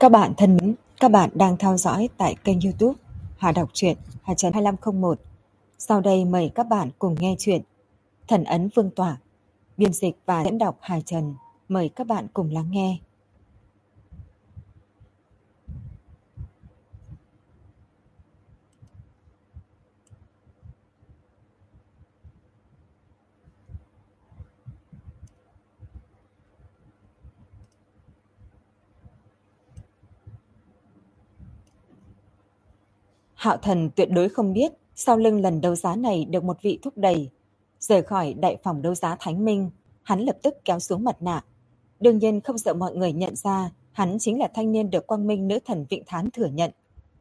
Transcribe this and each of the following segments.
Các bạn thân mến, các bạn đang theo dõi tại kênh YouTube Hà Đọc Truyện Hà Trần 2501. Sau đây mời các bạn cùng nghe chuyện Thần Ấn Vương Tỏa, biên dịch và diễn đọc Hà Trần. Mời các bạn cùng lắng nghe. Hạo Thần tuyệt đối không biết sau lưng lần đấu giá này được một vị thúc đẩy. Rời khỏi đại phòng đấu giá Thánh Minh, hắn lập tức kéo xuống mặt nạ. Đương nhiên không sợ mọi người nhận ra hắn chính là thanh niên được Quang Minh nữ thần Vịnh Thán thừa nhận.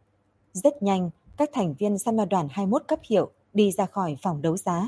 Rất nhanh, các thành viên San Ma đoàn 21 cấp hiệu đi ra khỏi phòng đấu giá.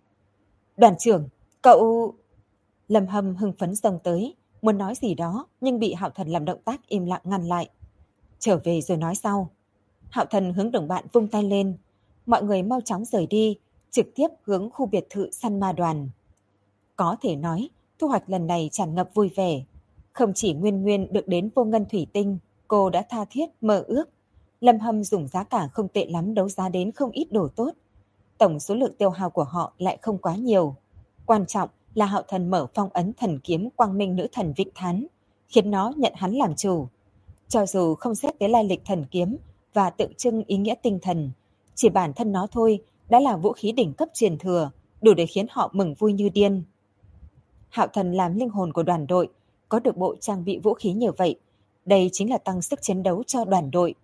Đoàn trưởng, cậu... Lâm Hâm hưng phấn xông tới, muốn nói gì đó nhưng bị Hạo Thần làm động tác im lặng ngăn lại. Trở về rồi nói sau. Hạo Thần hướng đồng bạn vung tay lên. Mọi người mau chóng rời đi, trực tiếp hướng khu biệt thự San Ma đoàn. Có thể nói, thu hoạch lần này tràn ngập vui vẻ. Không chỉ Nguyên Nguyên được đến vô ngân thủy tinh, cô đã tha thiết mơ ước. Lâm Hâm dùng giá cả không tệ lắm đấu giá đến không ít đồ tốt. Tổng số lượng tiêu hao của họ lại không quá nhiều. Quan trọng là Hạo Thần mở phong ấn thần kiếm Quang Minh nữ thần Vịnh Thán, khiến nó nhận hắn làm chủ. Cho dù không xét tới lai lịch thần kiếm và tượng trưng ý nghĩa tinh thần, chỉ bản thân nó thôi đã là vũ khí đỉnh cấp truyền thừa, đủ để khiến họ mừng vui như điên. Hạo Thần làm linh hồn của đoàn đội, có được bộ trang bị vũ khí như vậy, đây chính là tăng sức chiến đấu cho đoàn đội.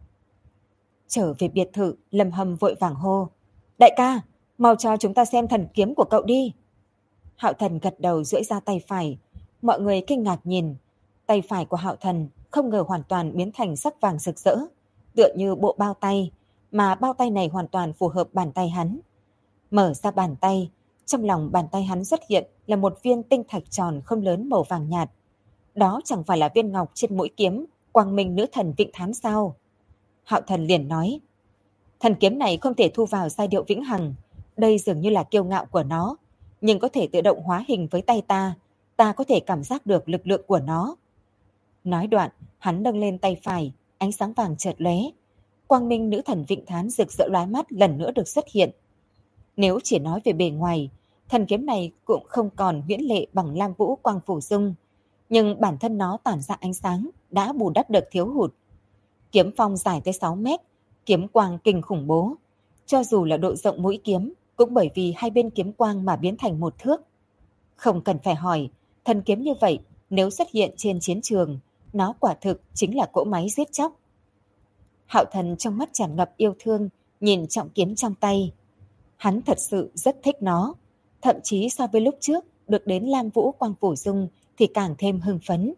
Trở về biệt thự, Lâm Hâm vội vàng hô. Đại ca, mau cho chúng ta xem thần kiếm của cậu đi. Hạo Thần gật đầu duỗi ra tay phải. Mọi người kinh ngạc nhìn. Tay phải của Hạo Thần không ngờ hoàn toàn biến thành sắc vàng rực rỡ, tựa như bộ bao tay, mà bao tay này hoàn toàn phù hợp bàn tay hắn. Mở ra bàn tay, trong lòng bàn tay hắn xuất hiện là một viên tinh thạch tròn không lớn màu vàng nhạt. Đó chẳng phải là viên ngọc trên mũi kiếm Quang Minh nữ thần Vịnh Thán sao? Hạo Thần liền nói, thần kiếm này không thể thu vào giai điệu vĩnh hằng, đây dường như là kiêu ngạo của nó, nhưng có thể tự động hóa hình với tay ta có thể cảm giác được lực lượng của nó. Nói đoạn, hắn nâng lên tay phải, ánh sáng vàng chợt lóe, Quang Minh nữ thần Vịnh Thán rực rỡ lóa mắt lần nữa được xuất hiện. Nếu chỉ nói về bề ngoài, thần kiếm này cũng không còn huyễn lệ bằng Lam Vũ Quang Phủ Dung, nhưng bản thân nó tản ra ánh sáng đã bù đắp được thiếu hụt. Kiếm phong dài tới 6 mét, kiếm quang kinh khủng bố. Cho dù là độ rộng mũi kiếm, cũng bởi vì hai bên kiếm quang mà biến thành một thước. Không cần phải hỏi, thần kiếm như vậy nếu xuất hiện trên chiến trường, nó quả thực chính là cỗ máy giết chóc. Hạo Thần trong mắt tràn ngập yêu thương, nhìn trọng kiếm trong tay. Hắn thật sự rất thích nó, thậm chí so với lúc trước được đến Lam Vũ Quang Phủ Dung thì càng thêm hưng phấn.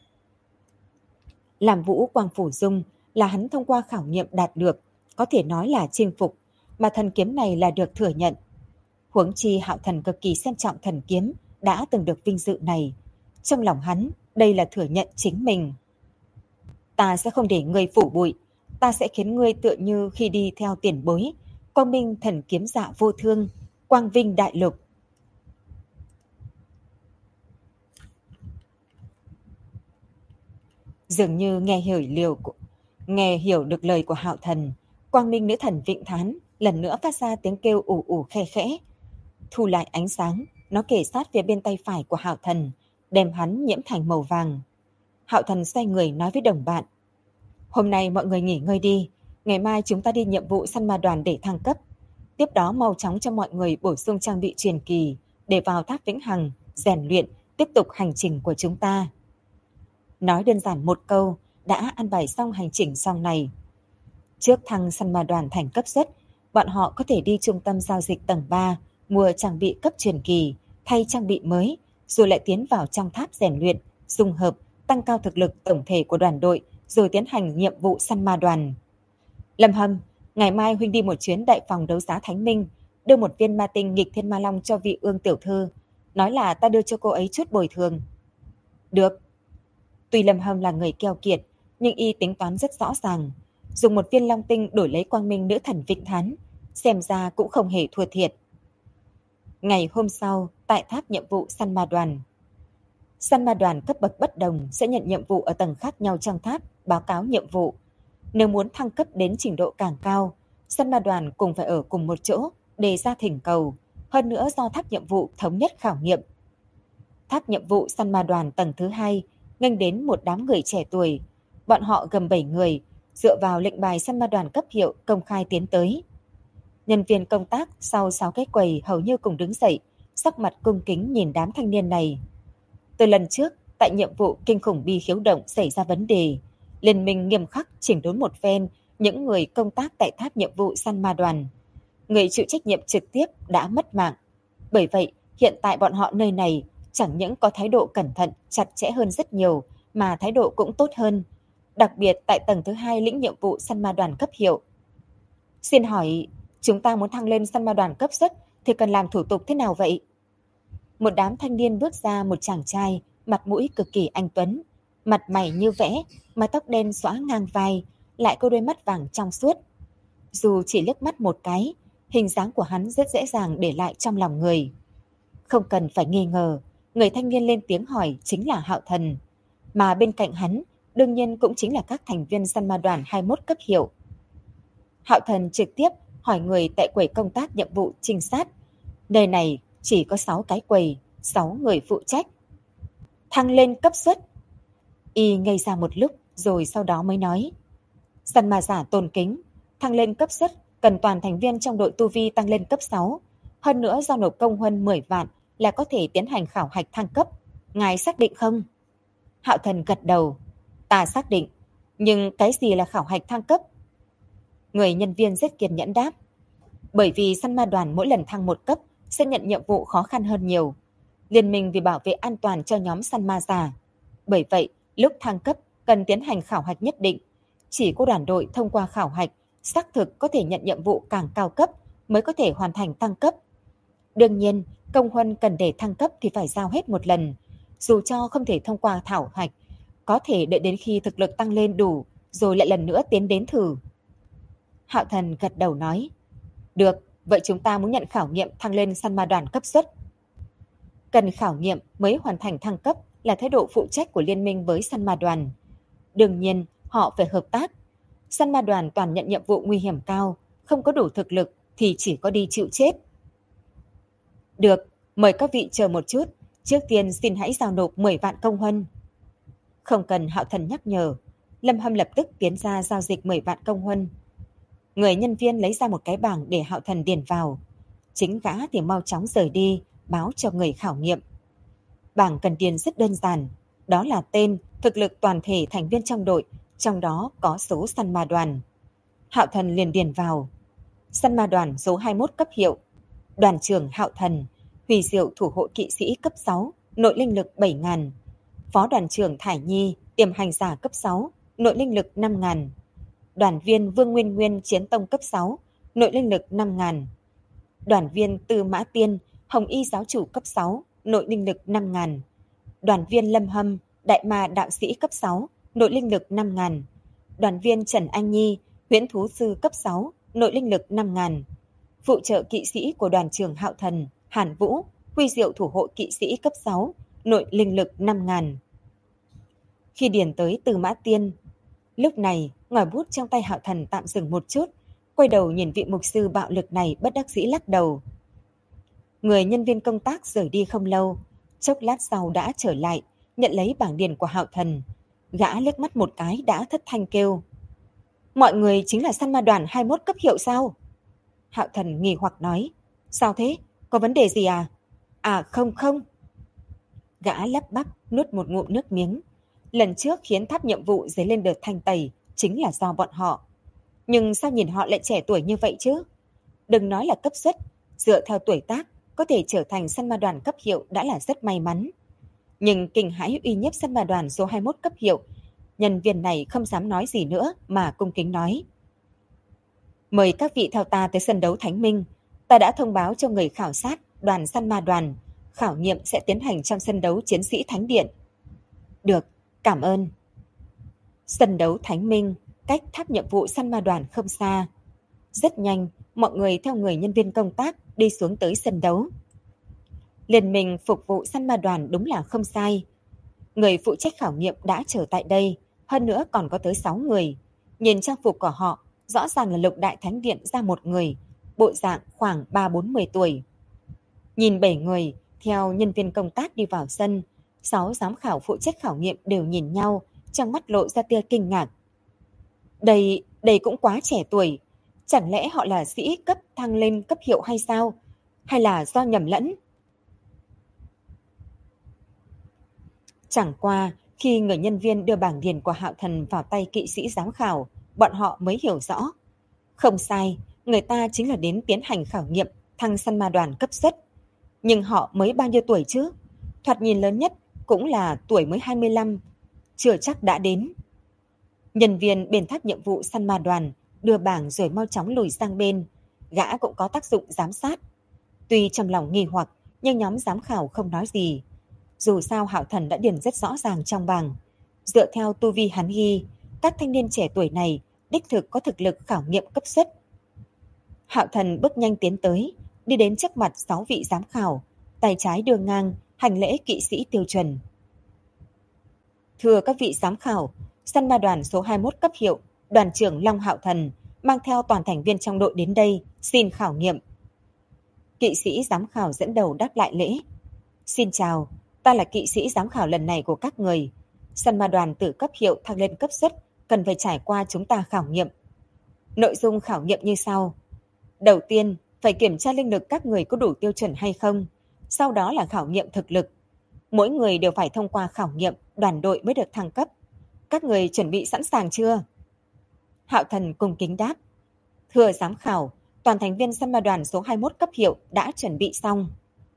Lam Vũ Quang Phủ Dung là hắn thông qua khảo nghiệm đạt được, có thể nói là chinh phục, mà thần kiếm này là được thừa nhận. Huống chi Hạo Thần cực kỳ xem trọng thần kiếm đã từng được vinh dự này. Trong lòng hắn, đây là thừa nhận chính mình. Ta sẽ không để ngươi phủ bụi, ta sẽ khiến ngươi tựa như khi đi theo tiền bối, Quang Minh thần kiếm dạ vô thương, quang vinh đại lục. Dường như nghe hiểu được lời của Hạo Thần, Quang Minh nữ thần Vịnh Thán lần nữa phát ra tiếng kêu ù ù khe khẽ. Thu lại ánh sáng, nó kề sát phía bên tay phải của Hạo Thần, đem hắn nhiễm thành màu vàng. Hạo Thần xoay người nói với đồng bạn, hôm nay mọi người nghỉ ngơi đi, ngày mai chúng ta đi nhiệm vụ săn ma đoàn để thăng cấp. Tiếp đó mau chóng cho mọi người bổ sung trang bị truyền kỳ để vào tháp vĩnh hằng, rèn luyện, tiếp tục hành trình của chúng ta. Nói đơn giản một câu, đã ăn bài xong hành trình sau này. Trước thăng săn ma đoàn thành cấp xuất, bọn họ có thể đi trung tâm giao dịch tầng 3, mua trang bị cấp truyền kỳ, thay trang bị mới, rồi lại tiến vào trong tháp rèn luyện, dung hợp, tăng cao thực lực tổng thể của đoàn đội, rồi tiến hành nhiệm vụ săn ma đoàn. Lâm Hâm, ngày mai huynh đi một chuyến đại phòng đấu giá Thánh Minh, đưa một viên ma tinh nghịch thiên ma long cho vị Ương tiểu thư, nói là ta đưa cho cô ấy chút bồi thường. Được. Tuy Lâm Hâm là người keo kiệt, nhưng y tính toán rất rõ ràng, dùng một viên long tinh đổi lấy Quang Minh nữ thần Vịnh Thán, xem ra cũng không hề thua thiệt. Ngày hôm sau, tại tháp nhiệm vụ săn ma đoàn. Săn ma đoàn cấp bậc bất đồng sẽ nhận nhiệm vụ ở tầng khác nhau trong tháp, báo cáo nhiệm vụ. Nếu muốn thăng cấp đến trình độ càng cao, săn ma đoàn cùng phải ở cùng một chỗ, đề ra thỉnh cầu. Hơn nữa do tháp nhiệm vụ thống nhất khảo nghiệm. Tháp nhiệm vụ săn ma đoàn tầng thứ 2 nghênh đến một đám người trẻ tuổi. Bọn họ gồm 7 người, dựa vào lệnh bài săn ma đoàn cấp hiệu công khai tiến tới. Nhân viên công tác sau 6 cái quầy hầu như cùng đứng dậy, sắc mặt cung kính nhìn đám thanh niên này. Từ lần trước, tại nhiệm vụ kinh khủng bi khiếu động xảy ra vấn đề, Liên minh nghiêm khắc chỉnh đốn một phen những người công tác tại tháp nhiệm vụ săn ma đoàn. Người chịu trách nhiệm trực tiếp đã mất mạng. Bởi vậy, hiện tại bọn họ nơi này chẳng những có thái độ cẩn thận, chặt chẽ hơn rất nhiều, mà thái độ cũng tốt hơn. Đặc biệt tại tầng thứ 2 lĩnh nhiệm vụ săn ma đoàn cấp hiệu. Xin hỏi, chúng ta muốn thăng lên săn ma đoàn cấp xuất thì cần làm thủ tục thế nào vậy? Một đám thanh niên bước ra, một chàng trai, mặt mũi cực kỳ anh tuấn, mặt mày như vẽ, mái tóc đen xõa ngang vai, lại có đôi mắt vàng trong suốt. Dù chỉ liếc mắt một cái, hình dáng của hắn rất dễ dàng để lại trong lòng người. Không cần phải nghi ngờ, người thanh niên lên tiếng hỏi chính là Hạo Thần, mà bên cạnh hắn đương nhiên cũng chính là các thành viên săn ma đoàn 21 cấp hiệu. Hạo Thần trực tiếp hỏi người tại quầy công tác nhiệm vụ trinh sát. Nơi này chỉ có 6 cái quầy, 6 người phụ trách. Thăng lên cấp suất. Y ngây ra một lúc rồi sau đó mới nói. Săn ma giả tôn kính, thăng lên cấp suất cần toàn thành viên trong đội tu vi tăng lên cấp 6. Hơn nữa do nộp công huân 10 vạn là có thể tiến hành khảo hạch thăng cấp. Ngài xác định không? Hạo Thần gật đầu. Ta xác định. Nhưng cái gì là khảo hạch thăng cấp? Người nhân viên rất kiên nhẫn đáp. Bởi vì săn ma đoàn mỗi lần thăng một cấp sẽ nhận nhiệm vụ khó khăn hơn nhiều. Liên minh vì bảo vệ an toàn cho nhóm săn ma giả. Bởi vậy, lúc thăng cấp cần tiến hành khảo hạch nhất định. Chỉ có đoàn đội thông qua khảo hạch xác thực có thể nhận nhiệm vụ càng cao cấp mới có thể hoàn thành tăng cấp. Đương nhiên, công huân cần để thăng cấp thì phải giao hết một lần. Dù cho không thể thông qua thảo hạch, có thể đợi đến khi thực lực tăng lên đủ rồi lại lần nữa tiến đến thử. Hạo Thần gật đầu nói. Được, vậy chúng ta muốn nhận khảo nghiệm thăng lên săn ma đoàn cấp suất. Cần khảo nghiệm mới hoàn thành thăng cấp là thái độ phụ trách của liên minh với săn ma đoàn. Đương nhiên, họ phải hợp tác. Săn ma đoàn toàn nhận nhiệm vụ nguy hiểm cao, không có đủ thực lực thì chỉ có đi chịu chết. Được, mời các vị chờ một chút, trước tiên xin hãy giao nộp 10 vạn công huân. Không cần Hạo Thần nhắc nhở, Lâm Hâm lập tức tiến ra giao dịch 10 vạn công huân. Người nhân viên lấy ra một cái bảng để Hạo Thần điền vào. Chính gã thì mau chóng rời đi, báo cho người khảo nghiệm. Bảng cần điền rất đơn giản, đó là tên, thực lực toàn thể thành viên trong đội, trong đó có số săn ma đoàn. Hạo Thần liền điền vào. Săn ma đoàn số 21 cấp hiệu, đoàn trưởng Hạo Thần, hủy diệu thủ hộ kỵ sĩ cấp 6, nội linh lực 7.000. Phó đoàn trưởng Thải Nhi, tiềm hành giả cấp 6, nội linh lực 5.000. Đoàn viên Vương Nguyên Nguyên chiến tông cấp 6, nội linh lực 5.000. Đoàn viên Tư Mã Tiên, Hồng Y giáo chủ cấp 6, nội linh lực 5.000. Đoàn viên Lâm Hâm, đại ma đạo sĩ cấp 6, nội linh lực 5.000. Đoàn viên Trần Anh Nhi, huyễn thú sư cấp 6, nội linh lực 5.000. Phụ trợ kỵ sĩ của đoàn trưởng Hạo Thần, Hàn Vũ, huy diệu thủ hộ kỵ sĩ cấp 6, nội linh lực 5.000. Khi điền tới Tư Mã Tiên, lúc này ngòi bút trong tay Hạo Thần tạm dừng một chút, quay đầu nhìn vị mục sư bạo lực này bất đắc dĩ lắc đầu. Người nhân viên công tác rời đi không lâu, chốc lát sau đã trở lại, nhận lấy bảng điền của Hạo Thần. Gã liếc mắt một cái đã thất thanh kêu. Mọi người chính là săn ma đoàn 21 cấp hiệu sao? Hạo Thần nghi hoặc nói. Sao thế? Có vấn đề gì à? À không. Gã lắp bắp nuốt một ngụm nước miếng. Lần trước khiến tháp nhiệm vụ dấy lên đợt thanh tẩy chính là do bọn họ. Nhưng sao nhìn họ lại trẻ tuổi như vậy chứ? Đừng nói là cấp suất, dựa theo tuổi tác, có thể trở thành săn ma đoàn cấp hiệu đã là rất may mắn. Nhưng kinh hãi uy nhiếp săn ma đoàn số 21 cấp hiệu, nhân viên này không dám nói gì nữa mà cung kính nói. Mời các vị theo ta tới sân đấu Thánh Minh. Ta đã thông báo cho người khảo sát đoàn săn ma đoàn. Khảo nghiệm sẽ tiến hành trong sân đấu Chiến sĩ Thánh Điện. Được, cảm ơn. Sân đấu Thánh Minh cách tháp nhiệm vụ săn ma đoàn không xa. Rất nhanh, mọi người theo người nhân viên công tác đi xuống tới sân đấu. Liên minh phục vụ săn ma đoàn đúng là không sai. Người phụ trách khảo nghiệm đã chờ tại đây, hơn nữa còn có tới 6 người. Nhìn trang phục của họ, rõ ràng là Lục Đại Thánh Điện ra một người, bộ dạng khoảng 3-40 tuổi. Nhìn 7 người, theo nhân viên công tác đi vào sân, 6 giám khảo phụ trách khảo nghiệm đều nhìn nhau, trong mắt lộ ra tia kinh ngạc. Đây cũng quá trẻ tuổi, chẳng lẽ họ là sĩ cấp thăng lên cấp hiệu hay sao? Hay là do nhầm lẫn? Chẳng qua, khi người nhân viên đưa bảng điền của Hạo Thần vào tay kỵ sĩ giám khảo, bọn họ mới hiểu rõ. Không sai, người ta chính là đến tiến hành khảo nghiệm thăng săn ma đoàn cấp suất. Nhưng họ mới bao nhiêu tuổi chứ? Thoạt nhìn lớn nhất cũng là tuổi mới 25, chưa chắc đã đến. Nhân viên bên tháp nhiệm vụ săn ma đoàn đưa bảng rồi mau chóng lùi sang bên. Gã cũng có tác dụng giám sát. Tuy trong lòng nghi hoặc, nhưng nhóm giám khảo không nói gì. Dù sao Hạo Thần đã điền rất rõ ràng trong bảng. Dựa theo tu vi hắn ghi, các thanh niên trẻ tuổi này đích thực có thực lực khảo nghiệm cấp suất. Hạo Thần bước nhanh tiến tới, đi đến trước mặt 6 vị giám khảo, tay trái đưa ngang, hành lễ kỵ sĩ tiêu chuẩn. Thưa các vị giám khảo, săn ma đoàn số 21 cấp hiệu, đoàn trưởng Long Hạo Thần mang theo toàn thành viên trong đội đến đây, xin khảo nghiệm. Kỵ sĩ giám khảo dẫn đầu đáp lại lễ. Xin chào, ta là kỵ sĩ giám khảo lần này của các người. Săn ma đoàn từ cấp hiệu thăng lên cấp suất, cần phải trải qua chúng ta khảo nghiệm. Nội dung khảo nghiệm như sau. Đầu tiên, phải kiểm tra linh lực các người có đủ tiêu chuẩn hay không. Sau đó là khảo nghiệm thực lực. Mỗi người đều phải thông qua khảo nghiệm, đoàn đội mới được thăng cấp. Các người chuẩn bị sẵn sàng chưa? Hạo Thần cung kính đáp. Thưa giám khảo, toàn thành viên săn ma đoàn số 21 cấp hiệu đã chuẩn bị xong.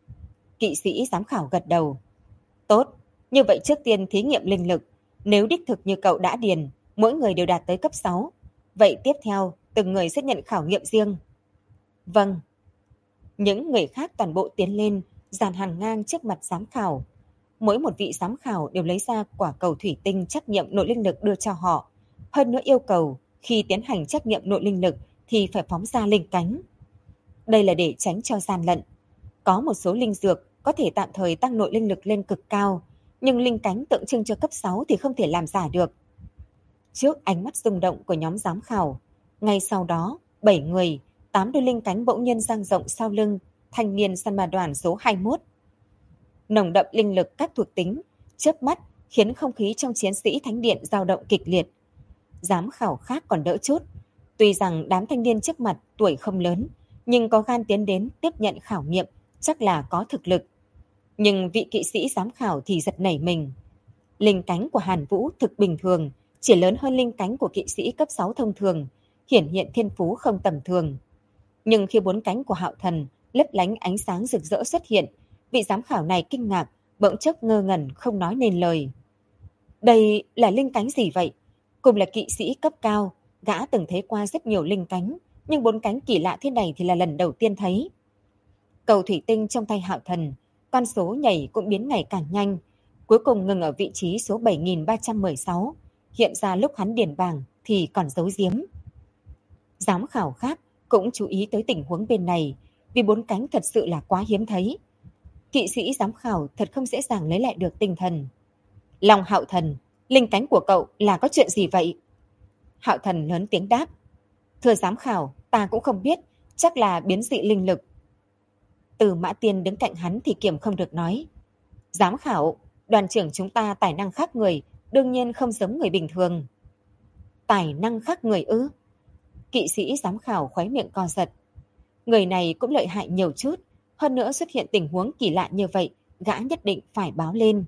Kỵ sĩ giám khảo gật đầu. Tốt, như vậy trước tiên thí nghiệm linh lực. Nếu đích thực như cậu đã điền, mỗi người đều đạt tới cấp 6. Vậy tiếp theo, từng người sẽ nhận khảo nghiệm riêng. Vâng. Những người khác toàn bộ tiến lên, dàn hàng ngang trước mặt giám khảo. Mỗi một vị giám khảo đều lấy ra quả cầu thủy tinh trắc nghiệm nội linh lực đưa cho họ. Hơn nữa yêu cầu, khi tiến hành trắc nghiệm nội linh lực thì phải phóng ra linh cánh. Đây là để tránh cho gian lận. Có một số linh dược có thể tạm thời tăng nội linh lực lên cực cao, nhưng linh cánh tượng trưng cho cấp 6 thì không thể làm giả được. Trước ánh mắt rung động của nhóm giám khảo, ngay sau đó, 7 người, 8 đôi linh cánh bỗng nhiên dang rộng sau lưng thanh niên săn ma đoàn số 21. Nồng đậm linh lực các thuộc tính, chớp mắt khiến không khí trong chiến sĩ thánh điện dao động kịch liệt. Giám khảo khác còn đỡ chút, tuy rằng đám thanh niên trước mặt tuổi không lớn, nhưng có gan tiến đến tiếp nhận khảo nghiệm, chắc là có thực lực. Nhưng vị kỵ sĩ giám khảo thì giật nảy mình. Linh cánh của Hàn Vũ thực bình thường, chỉ lớn hơn linh cánh của kỵ sĩ cấp 6 thông thường, hiển hiện thiên phú không tầm thường. Nhưng khi 4 cánh của Hạo Thần lấp lánh ánh sáng rực rỡ xuất hiện, vị giám khảo này kinh ngạc, bỗng chốc ngơ ngẩn không nói nên lời. Đây là linh cánh gì vậy? Cùng là kỵ sĩ cấp cao, gã từng thấy qua rất nhiều linh cánh, nhưng 4 cánh kỳ lạ thế này thì là lần đầu tiên thấy. Cầu thủy tinh trong tay Hạo Thần, con số nhảy cũng biến ngày càng nhanh, cuối cùng ngừng ở vị trí số 7316, hiện ra lúc hắn điền bảng thì còn giấu giếm. Giám khảo khác cũng chú ý tới tình huống bên này, vì 4 cánh thật sự là quá hiếm thấy. Kỵ sĩ giám khảo thật không dễ dàng lấy lại được tinh thần. Long Hạo Thần, linh cánh của cậu là có chuyện gì vậy? Hạo Thần lớn tiếng đáp. Thưa giám khảo, ta cũng không biết, chắc là biến dị linh lực. Từ Mã Tiên đứng cạnh hắn thì kiềm không được nói. Giám khảo, đoàn trưởng chúng ta tài năng khác người, đương nhiên không giống người bình thường. Tài năng khác người ư? Kỵ sĩ giám khảo khóe miệng co giật. Người này cũng lợi hại nhiều chút, hơn nữa xuất hiện tình huống kỳ lạ như vậy, gã nhất định phải báo lên.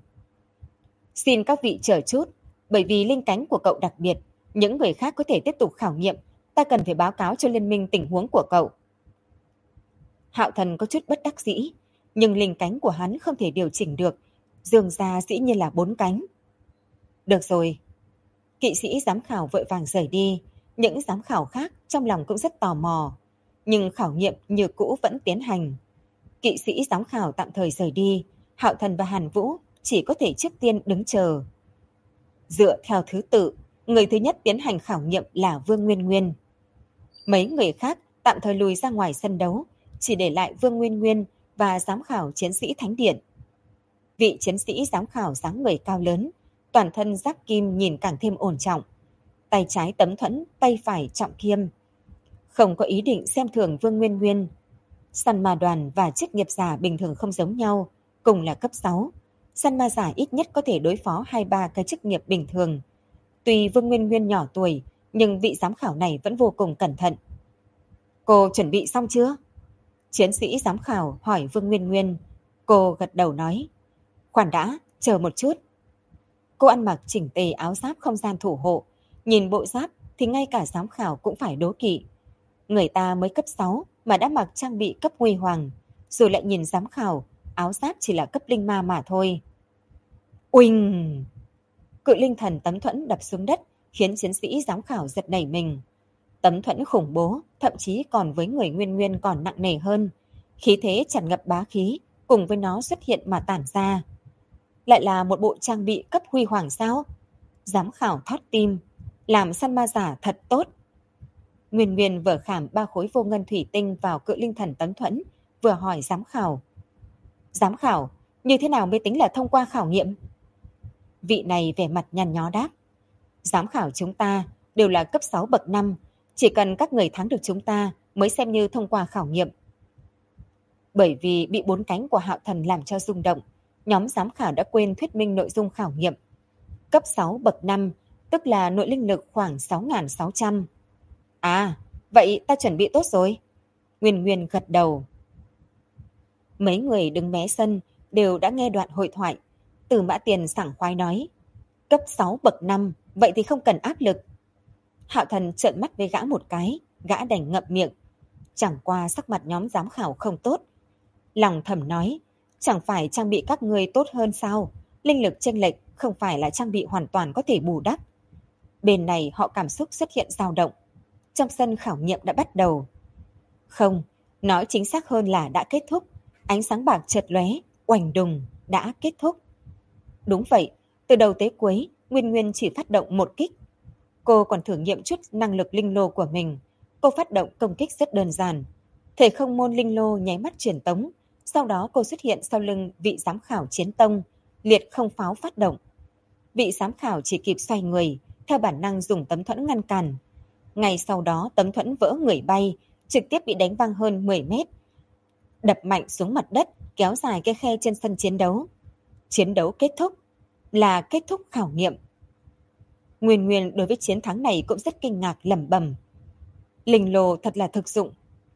Xin các vị chờ chút, bởi vì linh cánh của cậu đặc biệt, những người khác có thể tiếp tục khảo nghiệm, ta cần phải báo cáo cho liên minh tình huống của cậu. Hạo Thần có chút bất đắc dĩ, nhưng linh cánh của hắn không thể điều chỉnh được, dường ra dĩ nhiên là 4 cánh. Được rồi. Kỵ sĩ giám khảo vội vàng rời đi, những giám khảo khác trong lòng cũng rất tò mò, nhưng khảo nghiệm như cũ vẫn tiến hành. Kỵ sĩ giám khảo tạm thời rời đi, Hạo Thần và Hàn Vũ chỉ có thể trước tiên đứng chờ. Dựa theo thứ tự, người thứ nhất tiến hành khảo nghiệm là Vương Nguyên Nguyên. Mấy người khác tạm thời lùi ra ngoài sân đấu, chỉ để lại Vương Nguyên Nguyên và giám khảo chiến sĩ Thánh Điện. Vị chiến sĩ giám khảo dáng người cao lớn, toàn thân giáp kim nhìn càng thêm ổn trọng. Tay trái Tấm Thuẫn, tay phải Trọng Kiêm. Không có ý định xem thường Vương Nguyên Nguyên. Săn ma đoàn và chức nghiệp giả bình thường không giống nhau, cùng là cấp 6. Săn ma giả ít nhất có thể đối phó 2-3 cái chức nghiệp bình thường. Tuy Vương Nguyên Nguyên nhỏ tuổi, nhưng vị giám khảo này vẫn vô cùng cẩn thận. Cô chuẩn bị xong chưa? Chiến sĩ giám khảo hỏi Vương Nguyên Nguyên. Cô gật đầu nói. Khoan đã, chờ một chút. Cô ăn mặc chỉnh tề áo giáp không gian thủ hộ. Nhìn bộ giáp thì ngay cả giám khảo cũng phải đố kỵ. Người ta mới cấp 6 mà đã mặc trang bị cấp huy hoàng. Rồi lại nhìn giám khảo, áo giáp chỉ là cấp linh ma mà thôi. Uỳnh! Cự linh thần Tấm Thuẫn đập xuống đất, khiến chiến sĩ giám khảo giật nảy mình. Tấm Thuẫn khủng bố, thậm chí còn với người Nguyên Nguyên còn nặng nề hơn. Khí thế tràn ngập bá khí, cùng với nó xuất hiện mà tản ra. Lại là một bộ trang bị cấp huy hoàng sao? Giám khảo thót tim, làm săn ma giả thật tốt. Nguyên Nguyên vừa khảm 3 khối vô ngân thủy tinh vào cự linh thần Tấm Thuẫn, vừa hỏi giám khảo. Giám khảo, như thế nào mới tính là thông qua khảo nghiệm? Vị này vẻ mặt nhăn nhó đáp. Giám khảo chúng ta đều là cấp 6 bậc 5, chỉ cần các người thắng được chúng ta mới xem như thông qua khảo nghiệm. Bởi vì bị 4 cánh của Hạo Thần làm cho rung động, nhóm giám khảo đã quên thuyết minh nội dung khảo nghiệm. Cấp 6 bậc 5, tức là nội linh lực khoảng 6.600. À, vậy ta chuẩn bị tốt rồi. Nguyên Nguyên gật đầu. Mấy người đứng mé sân đều đã nghe đoạn hội thoại. Từ Mã Tiền sảng khoái nói. Cấp 6 bậc 5, vậy thì không cần áp lực. Hạo Thần trợn mắt với gã một cái, gã đành ngậm miệng. Chẳng qua sắc mặt nhóm giám khảo không tốt. Lòng thầm nói, chẳng phải trang bị các ngươi tốt hơn sao? Linh lực chênh lệch không phải là trang bị hoàn toàn có thể bù đắp. Bên này họ cảm xúc xuất hiện dao động. Trong sân khảo nghiệm đã bắt đầu. Không, nói chính xác hơn là đã kết thúc. Ánh sáng bạc chợt lóe, oành đùng, đã kết thúc. Đúng vậy, từ đầu tới cuối, Nguyên Nguyên chỉ phát động một kích. Cô còn thử nghiệm chút năng lực linh lô của mình. Cô phát động công kích rất đơn giản. Thể không môn linh lô nháy mắt truyền tống. Sau đó cô xuất hiện sau lưng vị giám khảo chiến tông, liệt không pháo phát động. Vị giám khảo chỉ kịp xoay người, theo bản năng dùng Tấm Thuẫn ngăn cản. Ngay sau đó Tấm Thuẫn vỡ người bay, trực tiếp bị đánh văng hơn 10 mét. Đập mạnh xuống mặt đất, kéo dài cái khe trên sân chiến đấu. Chiến đấu kết thúc, là kết thúc khảo nghiệm. Nguyên Nguyên đối với chiến thắng này cũng rất kinh ngạc lẩm bẩm. Linh lô thật là thực dụng.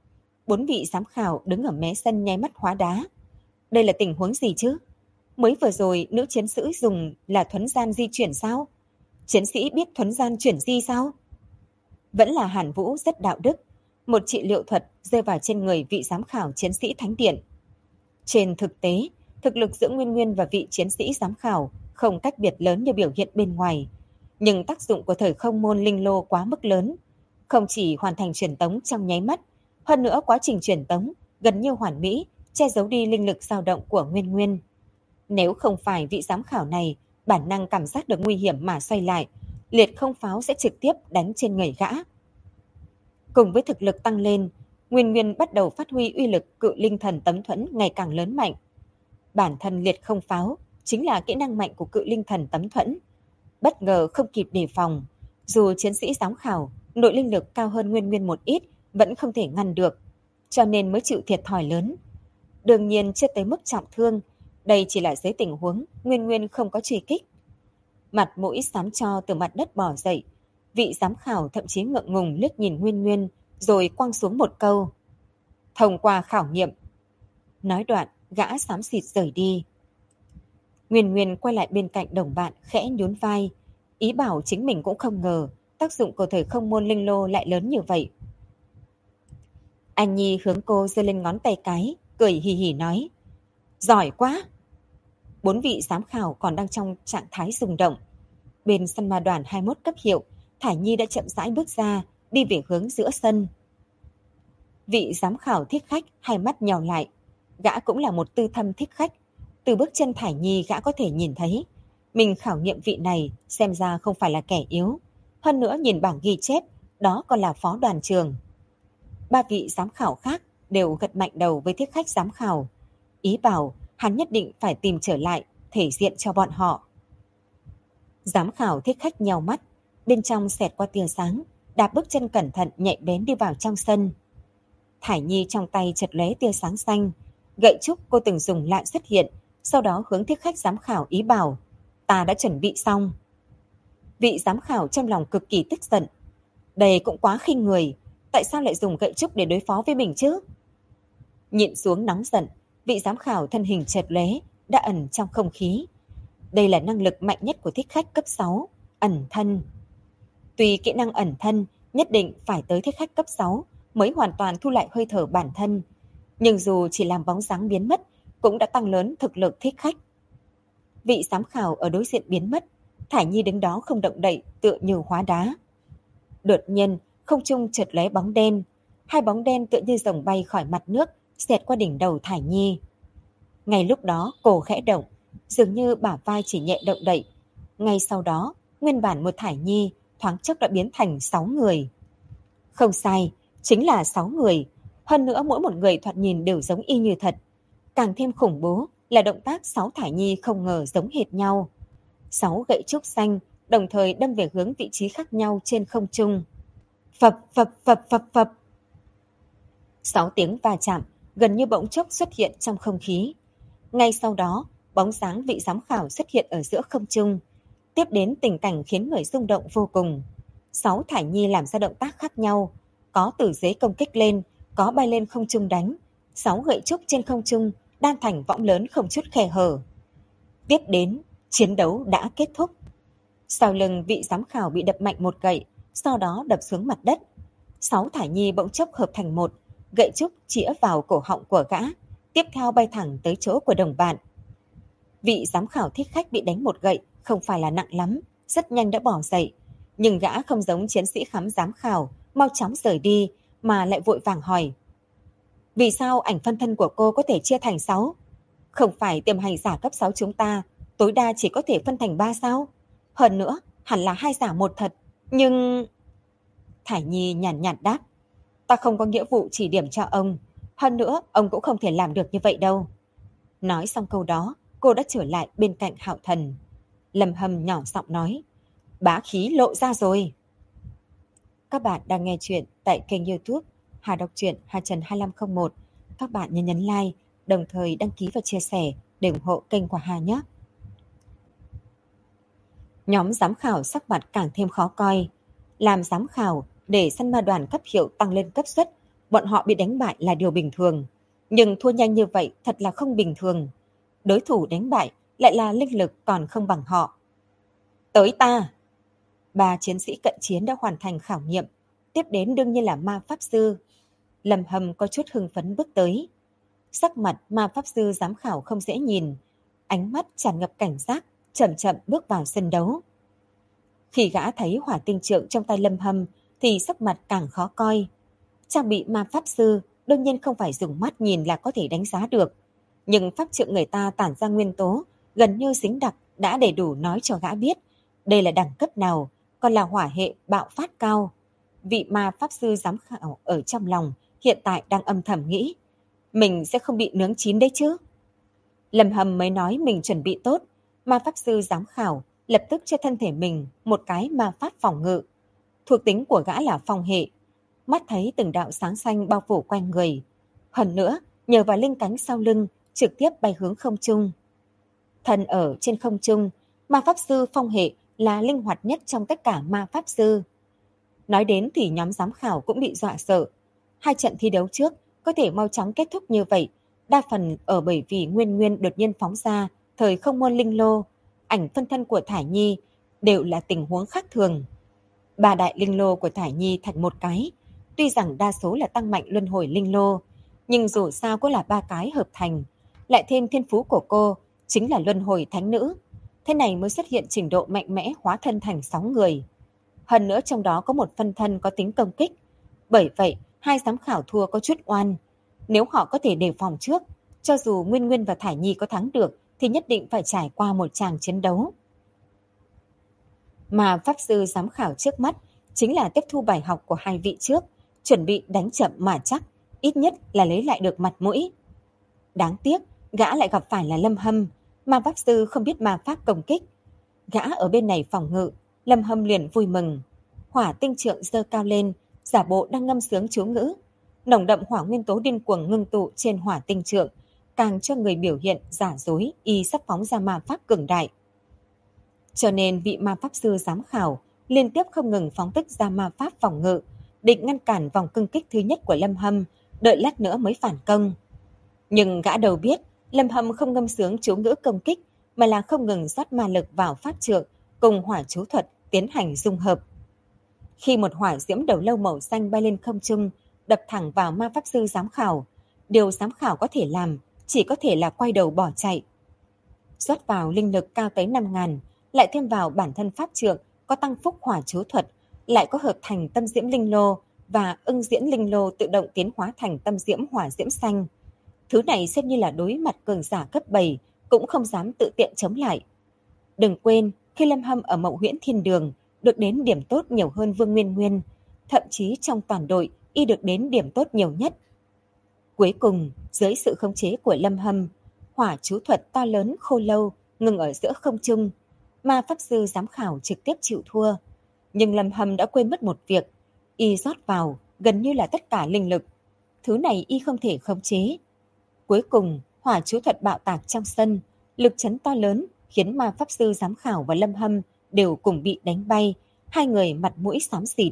4 vị giám khảo đứng ở mé sân nháy mắt hóa đá. Đây là tình huống gì chứ? Mới vừa rồi nữ chiến sĩ dùng là thuấn gian di chuyển sao? Chiến sĩ biết thuấn gian chuyển di sao? Vẫn là Hàn Vũ rất đạo đức. Một trị liệu thuật rơi vào trên người vị giám khảo chiến sĩ Thánh Điện. Trên thực tế, thực lực giữa Nguyên Nguyên và vị chiến sĩ giám khảo không cách biệt lớn như biểu hiện bên ngoài. Nhưng tác dụng của thời không môn linh lô quá mức lớn. Không chỉ hoàn thành truyền tống trong nháy mắt, hơn nữa quá trình truyền tống gần như hoàn mỹ, che giấu đi linh lực dao động của Nguyên Nguyên. Nếu không phải vị giám khảo này bản năng cảm giác được nguy hiểm mà xoay lại, liệt không pháo sẽ trực tiếp đánh trên người gã. Cùng với thực lực tăng lên, Nguyên Nguyên bắt đầu phát huy uy lực cự linh thần Tấm Thuẫn ngày càng lớn mạnh. Bản thân liệt không pháo chính là kỹ năng mạnh của cự linh thần Tấm Thuẫn. Bất ngờ không kịp đề phòng, dù chiến sĩ giám khảo nội linh lực cao hơn Nguyên Nguyên một ít vẫn không thể ngăn được, cho nên mới chịu thiệt thòi lớn. Đương nhiên chưa tới mức trọng thương, đây chỉ là dưới tình huống Nguyên Nguyên không có truy kích. Mặt mũi xám cho từ mặt đất bò dậy, vị giám khảo thậm chí ngượng ngùng liếc nhìn Nguyên Nguyên rồi quăng xuống một câu. Thông qua khảo nghiệm. Nói đoạn, gã xám xịt rời đi. Nguyên Nguyên quay lại bên cạnh đồng bạn khẽ nhún vai, ý bảo chính mình cũng không ngờ tác dụng của thời không môn linh lô lại lớn như vậy. Anh Nhi hướng cô giơ lên ngón tay cái, cười hì hì nói. Giỏi quá! 4 vị giám khảo còn đang trong trạng thái rung động. Bên săn ma đoàn 21 cấp hiệu, Thải Nhi đã chậm rãi bước ra, đi về hướng giữa sân. Vị giám khảo thích khách hai mắt nhào lại. Gã cũng là một tư thâm thích khách. Từ bước chân Thải Nhi gã có thể nhìn thấy. Mình khảo nghiệm vị này xem ra không phải là kẻ yếu. Hơn nữa nhìn bảng ghi chép, đó còn là phó đoàn trường. 3 vị giám khảo khác đều gật mạnh đầu với thích khách giám khảo. Ý bảo hắn nhất định phải tìm trở lại thể diện cho bọn họ. Giám khảo thích khách nhèo mắt, bên trong xẹt qua tia sáng, đạp bước chân cẩn thận nhạy bén đi vào trong sân. Thải Nhi trong tay chợt lóe tia sáng xanh, gậy trúc cô từng dùng lại xuất hiện, sau đó hướng thích khách giám khảo ý bảo, ta đã chuẩn bị xong. Vị giám khảo trong lòng cực kỳ tức giận, đây cũng quá khinh người, tại sao lại dùng gậy trúc để đối phó với mình chứ? Nhịn xuống nóng giận, vị giám khảo thân hình chợt lóe, đã ẩn trong không khí. Đây là năng lực mạnh nhất của thích khách cấp 6, ẩn thân. Tuy kỹ năng ẩn thân nhất định phải tới thích khách cấp 6 mới hoàn toàn thu lại hơi thở bản thân, nhưng dù chỉ làm bóng dáng biến mất cũng đã tăng lớn thực lực thích khách. Vị giám khảo ở đối diện biến mất, Thải Nhi đứng đó không động đậy, tựa như hóa đá. Đột nhiên, không trung chợt lóe bóng đen, hai bóng đen tựa như rồng bay khỏi mặt nước, xẹt qua đỉnh đầu Thải Nhi. Ngay lúc đó, cổ khẽ động, dường như bả vai chỉ nhẹ động đậy. Ngay sau đó, nguyên bản một Thải Nhi thoáng chốc đã biến thành 6 người. Không sai, chính là 6 người. Hơn nữa mỗi một người thoạt nhìn đều giống y như thật. Càng thêm khủng bố là động tác 6 Thải Nhi không ngờ giống hệt nhau. 6 gậy trúc xanh đồng thời đâm về hướng vị trí khác nhau trên không trung. Phập phập phập phập phập. 6 tiếng va chạm gần như bỗng chốc xuất hiện trong không khí. Ngay sau đó, bóng dáng vị giám khảo xuất hiện ở giữa không trung. Tiếp đến tình cảnh khiến người rung động vô cùng. 6 Thải Nhi làm ra động tác khác nhau, có từ dưới công kích lên, có bay lên không trung đánh. 6 gậy trúc trên không trung đan thành võng lớn không chút khe hở. Tiếp đến, chiến đấu đã kết thúc. Sau lưng vị giám khảo bị đập mạnh một gậy, sau đó đập xuống mặt đất. 6 Thải Nhi bỗng chốc hợp thành một, gậy trúc chĩa vào cổ họng của gã, tiếp theo bay thẳng tới chỗ của đồng bạn. Vị giám khảo thích khách bị đánh một gậy không phải là nặng lắm, rất nhanh đã bỏ dậy. Nhưng gã không giống chiến sĩ khám giám khảo, mau chóng rời đi, mà lại vội vàng hỏi. Vì sao ảnh phân thân của cô có thể chia thành 6? Không phải tiềm hành giả cấp 6 chúng ta, tối đa chỉ có thể phân thành 3 sao? Hơn nữa, hẳn là 2 giả 1 thật, nhưng... Thải Nhi nhàn nhạt đáp. Ta không có nghĩa vụ chỉ điểm cho ông, hơn nữa ông cũng không thể làm được như vậy đâu. Nói xong câu đó, cô đã trở lại bên cạnh Hạo Thần. Lâm Hâm nhỏ giọng nói, bá khí lộ ra rồi. Các bạn đang nghe chuyện tại kênh YouTube Hà Đọc Truyện Hà Trần 2501. Các bạn nhấn like, đồng thời đăng ký và chia sẻ để ủng hộ kênh của Hà nhé. Nhóm giám khảo sắc mặt càng thêm khó coi. Làm giám khảo để săn ma đoàn cấp hiệu tăng lên cấp suất, bọn họ bị đánh bại là điều bình thường. Nhưng thua nhanh như vậy thật là không bình thường. Đối thủ đánh bại lại là linh lực còn không bằng họ. Tới ta! 3 chiến sĩ cận chiến đã hoàn thành khảo nghiệm. Tiếp đến đương nhiên là ma pháp sư. Lâm Hâm có chút hưng phấn bước tới. Sắc mặt ma pháp sư giám khảo không dễ nhìn. Ánh mắt tràn ngập cảnh giác, chậm chậm bước vào sân đấu. Khi gã thấy hỏa tinh trượng trong tay Lâm Hâm thì sắc mặt càng khó coi. Trang bị ma pháp sư đương nhiên không phải dùng mắt nhìn là có thể đánh giá được. Nhưng pháp trượng người ta tản ra nguyên tố gần như dính đặc đã đầy đủ nói cho gã biết đây là đẳng cấp nào, còn là hỏa hệ bạo phát cao. Vị ma pháp sư giám khảo ở trong lòng hiện tại đang âm thầm nghĩ, mình sẽ không bị nướng chín đấy chứ. Lâm Hâm mới nói mình chuẩn bị tốt, ma pháp sư giám khảo lập tức cho thân thể mình một cái ma pháp phòng ngự. Thuộc tính của gã là phong hệ, mắt thấy từng đạo sáng xanh bao phủ quanh người. Hơn nữa, nhờ vào linh cánh sau lưng, trực tiếp bay hướng không trung. Thân ở trên không trung, ma pháp sư phong hệ là linh hoạt nhất trong tất cả ma pháp sư. Nói đến thì nhóm giám khảo cũng bị dọa sợ. 2 trận thi đấu trước có thể mau chóng kết thúc như vậy, đa phần ở bởi vì Nguyên đột nhiên phóng ra thời không môn linh lô, ảnh phân thân của Thải Nhi đều là tình huống khác thường. 3 đại linh lô của Thải Nhi thành một cái, tuy rằng đa số là tăng mạnh luân hồi linh lô, nhưng dù sao cũng là 3 cái hợp thành, lại thêm thiên phú của cô chính là luân hồi thánh nữ. Thế này mới xuất hiện trình độ mạnh mẽ hóa thân thành 6 người. Hơn nữa trong đó có một phân thân có tính công kích. Bởi vậy, 2 giám khảo thua có chút oan. Nếu họ có thể đề phòng trước, cho dù Nguyên và Thải Nhi có thắng được thì nhất định phải trải qua một tràng chiến đấu. Mà pháp sư giám khảo trước mắt chính là tiếp thu bài học của 2 vị trước, chuẩn bị đánh chậm mà chắc, ít nhất là lấy lại được mặt mũi. Đáng tiếc, gã lại gặp phải là Lâm Hâm. Ma pháp sư không biết ma pháp công kích. Gã ở bên này phòng ngự, Lâm Hâm liền vui mừng. Hỏa tinh trượng giơ cao lên, giả bộ đang ngâm sướng chú ngữ. Nồng đậm hỏa nguyên tố điên cuồng ngưng tụ trên hỏa tinh trượng, càng cho người biểu hiện giả dối y sắp phóng ra ma pháp cường đại. Cho nên vị ma pháp sư giám khảo liên tiếp không ngừng phóng thích ra ma pháp phòng ngự, định ngăn cản vòng công kích thứ nhất của Lâm Hâm, đợi lát nữa mới phản công. Nhưng gã đầu biết, Lâm Hâm không ngâm sướng chú ngữ công kích, mà là không ngừng rót ma lực vào pháp trượng cùng hỏa chú thuật tiến hành dung hợp. Khi một hỏa diễm đầu lâu màu xanh bay lên không trung, đập thẳng vào ma pháp sư giám khảo, điều giám khảo có thể làm chỉ có thể là quay đầu bỏ chạy. Rót vào linh lực cao tới 5.000, lại thêm vào bản thân pháp trượng có tăng phúc hỏa chú thuật, lại có hợp thành tâm diễm linh lô và ưng diễn linh lô tự động tiến hóa thành tâm diễm hỏa diễm xanh. Thứ này xem như là đối mặt cường giả cấp 7 cũng không dám tự tiện chống lại. Đừng quên, khi Lâm Hâm ở Mậu Huyễn Thiên Đường được đến điểm tốt nhiều hơn Vương Nguyên Nguyên, thậm chí trong toàn đội y được đến điểm tốt nhiều nhất. Cuối cùng, dưới sự khống chế của Lâm Hâm, hỏa chú thuật to lớn khô lâu ngừng ở giữa không trung, ma pháp sư giám khảo trực tiếp chịu thua. Nhưng Lâm Hâm đã quên mất một việc, y rót vào gần như là tất cả linh lực. Thứ này y không thể khống chế. Cuối cùng, hỏa chú thuật bạo tạc trong sân, lực chấn to lớn khiến ma pháp sư giám khảo và Lâm Hâm đều cùng bị đánh bay, hai người mặt mũi xám xịt.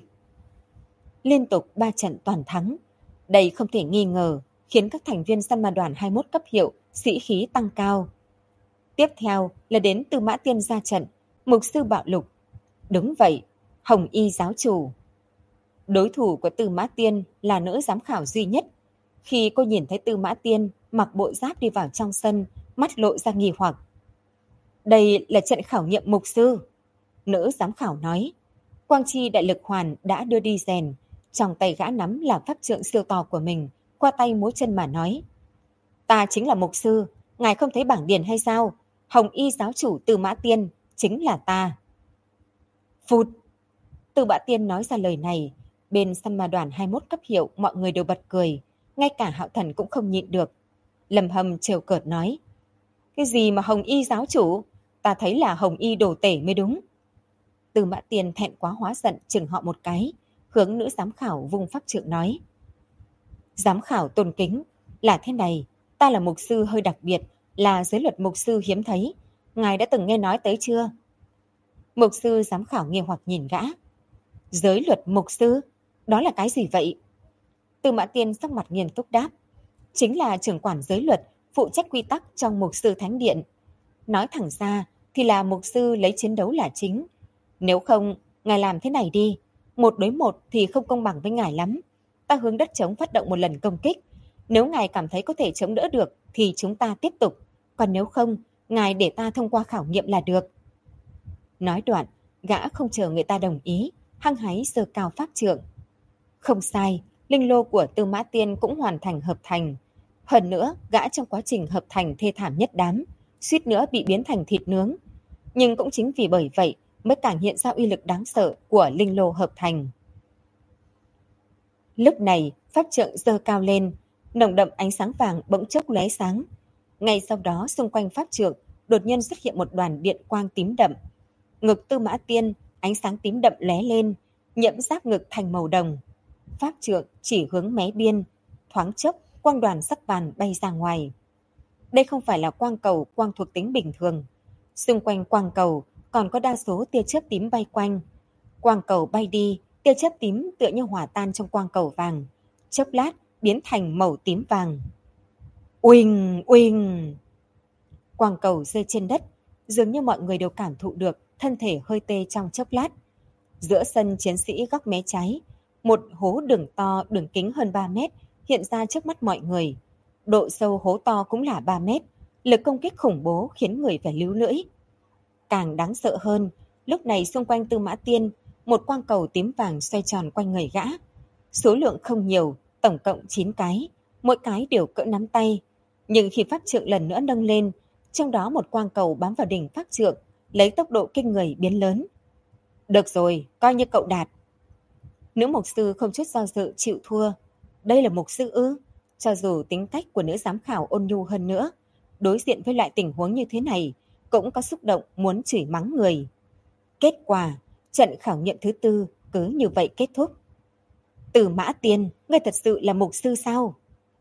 Liên tục 3 trận toàn thắng, đây không thể nghi ngờ khiến các thành viên săn ma đoàn 21 cấp hiệu sĩ khí tăng cao. Tiếp theo là đến Tư Mã Tiên ra trận, mục sư bạo lục. Đúng vậy, Hồng Y giáo chủ. Đối thủ của Tư Mã Tiên là nữ giám khảo duy nhất. Khi cô nhìn thấy Tư Mã Tiên mặc bộ giáp đi vào trong sân, mắt lộ ra nghi hoặc. Đây là trận khảo nghiệm mục sư. Nữ giám khảo nói. Quang chi đại lực hoàn đã đưa đi rèn, trong tay gã nắm là pháp trượng siêu to của mình, qua tay múa chân mà nói. Ta chính là mục sư, ngài không thấy bảng điền hay sao? Hồng Y giáo chủ Tư Mã Tiên chính là ta. Phụt! Tư Mã Tiên nói ra lời này, bên săn ma đoàn 21 cấp hiệu mọi người đều bật cười, ngay cả Hạo Thần cũng không nhịn được. Lâm Hâm trêu cợt nói. Cái gì mà Hồng Y giáo chủ? Ta thấy là Hồng Y đồ tể mới đúng. Tư Mã Tiên thẹn quá hóa giận chừng họ một cái, hướng nữ giám khảo vung pháp trượng nói. Giám khảo tôn kính, là thế này, ta là mục sư hơi đặc biệt, là giới luật mục sư hiếm thấy. Ngài đã từng nghe nói tới chưa? Mục sư giám khảo nghi hoặc nhìn gã. Giới luật mục sư? Đó là cái gì vậy? Tư Mã Tiên sắc mặt nghiêm túc đáp. Chính là trưởng quản giới luật, phụ trách quy tắc trong mục sư thánh điện. Nói thẳng ra thì là mục sư lấy chiến đấu là chính. Nếu không, ngài làm thế này đi. 1 đối 1 thì không công bằng với ngài lắm. Ta hướng đất trống phát động một lần công kích. Nếu ngài cảm thấy có thể chống đỡ được thì chúng ta tiếp tục. Còn nếu không, ngài để ta thông qua khảo nghiệm là được. Nói đoạn, gã không chờ người ta đồng ý, hăng hái giơ cao pháp trượng. Không sai, linh lô của Tư Mã Tiên cũng hoàn thành hợp thành. Hơn nữa, gã trong quá trình hợp thành thê thảm nhất đám, suýt nữa bị biến thành thịt nướng. Nhưng cũng chính vì bởi vậy mới càng hiện ra uy lực đáng sợ của linh lô hợp thành. Lúc này, pháp trượng giơ cao lên, nồng đậm ánh sáng vàng bỗng chốc lóe sáng. Ngay sau đó, xung quanh pháp trượng đột nhiên xuất hiện một đoàn điện quang tím đậm. Ngực Tư Mã Tiên, ánh sáng tím đậm lóe lên, nhiễm giáp ngực thành màu đồng. Pháp trượng chỉ hướng mé biên, thoáng chốc quang đoàn sắc vàng bay ra ngoài. Đây không phải là quang cầu quang thuộc tính bình thường. Xung quanh quang cầu còn có đa số tia chớp tím bay quanh. Quang cầu bay đi, tia chớp tím tựa như hòa tan trong quang cầu vàng, chốc lát biến thành màu tím vàng. Uỳnh, uỳnh! Quang cầu rơi trên đất, dường như mọi người đều cảm thụ được thân thể hơi tê trong chốc lát. Giữa sân chiến sĩ góc mé trái, một hố đường to đường kính hơn 3 mét hiện ra trước mắt mọi người. Độ sâu hố to cũng là 3 mét, lực công kích khủng bố khiến người phải líu lưỡi. Càng đáng sợ hơn, lúc này xung quanh Tư Mã Tiên, một quang cầu tím vàng xoay tròn quanh người gã. Số lượng không nhiều, tổng cộng 9 cái, mỗi cái đều cỡ nắm tay. Nhưng khi pháp trượng lần nữa nâng lên, trong đó một quang cầu bám vào đỉnh pháp trượng, lấy tốc độ kinh người biến lớn. Được rồi, coi như cậu đạt. Nữ mục sư không chút do dự chịu thua. Đây là mục sư ư? Cho dù tính cách của nữ giám khảo ôn nhu hơn nữa, đối diện với loại tình huống như thế này cũng có xúc động muốn chửi mắng người. Kết quả, trận khảo nghiệm thứ 4 cứ như vậy kết thúc. Từ Mã Tiên, ngươi thật sự là mục sư sao?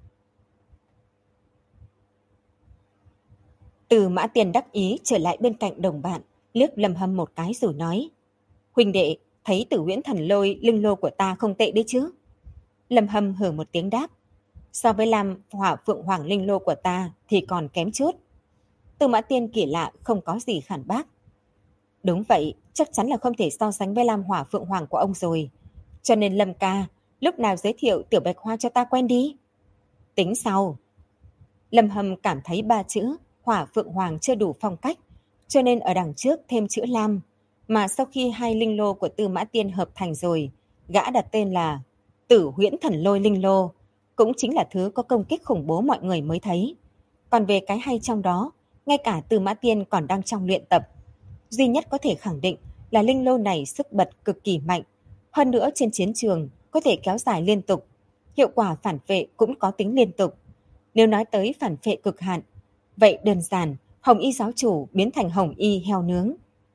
Từ Mã Tiên đắc ý trở lại bên cạnh đồng bạn, liếc Lâm Hâm một cái rồi nói: huynh đệ, thấy Tử Huyễn Thần Lôi linh lô của ta không tệ đấy chứ? Lâm Hâm hừ một tiếng đáp: so với Lam Hỏa Phượng Hoàng linh lô của ta thì còn kém chút. Từ Mã Tiên kỳ lạ không có gì phản bác. Đúng vậy, chắc chắn là không thể so sánh với Lam Hỏa Phượng Hoàng của ông rồi. Cho nên Lâm ca, lúc nào giới thiệu Tiểu Bạch Hoa cho ta quen đi. Tính sau. Lâm Hâm cảm thấy 3 chữ Hỏa Phượng Hoàng chưa đủ phong cách, cho nên ở đằng trước thêm chữ Lam. Mà sau khi hai linh lô của Tư Mã Tiên hợp thành rồi, gã đặt tên là Tử Huyễn Thần Lôi linh lô, cũng chính là thứ có công kích khủng bố mọi người mới thấy. Còn về cái hay trong đó, ngay cả Tư Mã Tiên còn đang trong luyện tập. Duy nhất có thể khẳng định là linh lô này sức bật cực kỳ mạnh. Hơn nữa trên chiến trường có thể kéo dài liên tục. Hiệu quả phản vệ cũng có tính liên tục. Nếu nói tới phản vệ cực hạn, vậy đơn giản, Hồng Y giáo chủ biến thành Hồng Y heo nướng.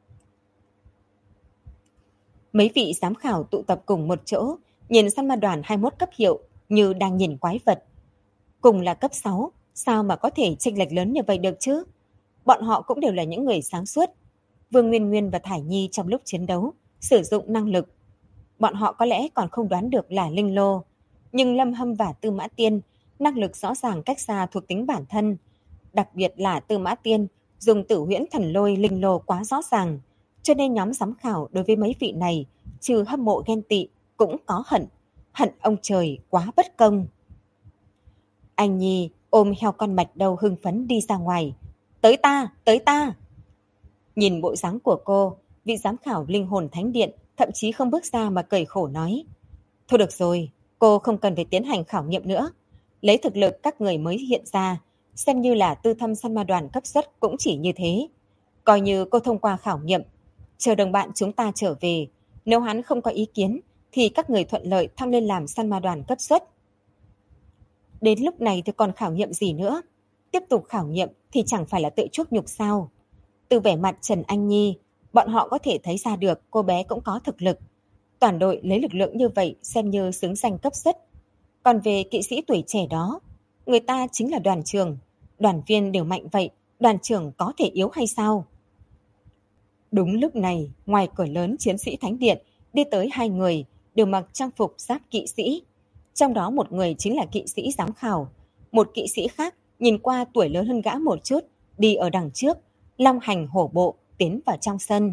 Mấy vị giám khảo tụ tập cùng một chỗ, nhìn săn ma đoàn 21 cấp hiệu như đang nhìn quái vật. Cùng là cấp 6, sao mà có thể chênh lệch lớn như vậy được chứ? Bọn họ cũng đều là những người sáng suốt. Vương Nguyên Nguyên và Thải Nhi trong lúc chiến đấu sử dụng năng lực. Bọn họ có lẽ còn không đoán được là linh lô, nhưng Lâm Hâm và Tư Mã Tiên năng lực rõ ràng cách xa thuộc tính bản thân. Đặc biệt là Tư Mã Tiên dùng Tử Huyễn Thần Lôi linh lô quá rõ ràng, cho nên nhóm giám khảo đối với mấy vị này trừ hâm mộ ghen tị cũng có hận ông trời quá bất công. Anh Nhi ôm heo con mạch đầu hưng phấn đi ra ngoài. Tới ta, tới ta! Nhìn bộ dáng của cô, vị giám khảo linh hồn thánh điện thậm chí không bước ra mà cười khổ nói: thôi được rồi, cô không cần phải tiến hành khảo nghiệm nữa. Lấy thực lực các người mới hiện ra, xem như là tư thâm săn ma đoàn cấp suất cũng chỉ như thế. Coi như cô thông qua khảo nghiệm, chờ đồng bạn chúng ta trở về. Nếu hắn không có ý kiến, thì các người thuận lợi thăng lên làm săn ma đoàn cấp suất. Đến lúc này thì còn khảo nghiệm gì nữa? Tiếp tục khảo nghiệm thì chẳng phải là tự chuốc nhục sao? Từ vẻ mặt Trần Anh Nhi, bọn họ có thể thấy ra được cô bé cũng có thực lực. Toàn đội lấy lực lượng như vậy xem như xứng danh cấp suất. Còn về kỵ sĩ tuổi trẻ đó, người ta chính là đoàn trưởng. Đoàn viên đều mạnh vậy, đoàn trưởng có thể yếu hay sao? Đúng lúc này, ngoài cửa lớn chiến sĩ thánh điện đi tới 2 người đều mặc trang phục giáp kỵ sĩ. Trong đó một người chính là kỵ sĩ giám khảo. Một kỵ sĩ khác nhìn qua tuổi lớn hơn gã một chút, đi ở đằng trước, long hành hổ bộ tiến vào trong sân.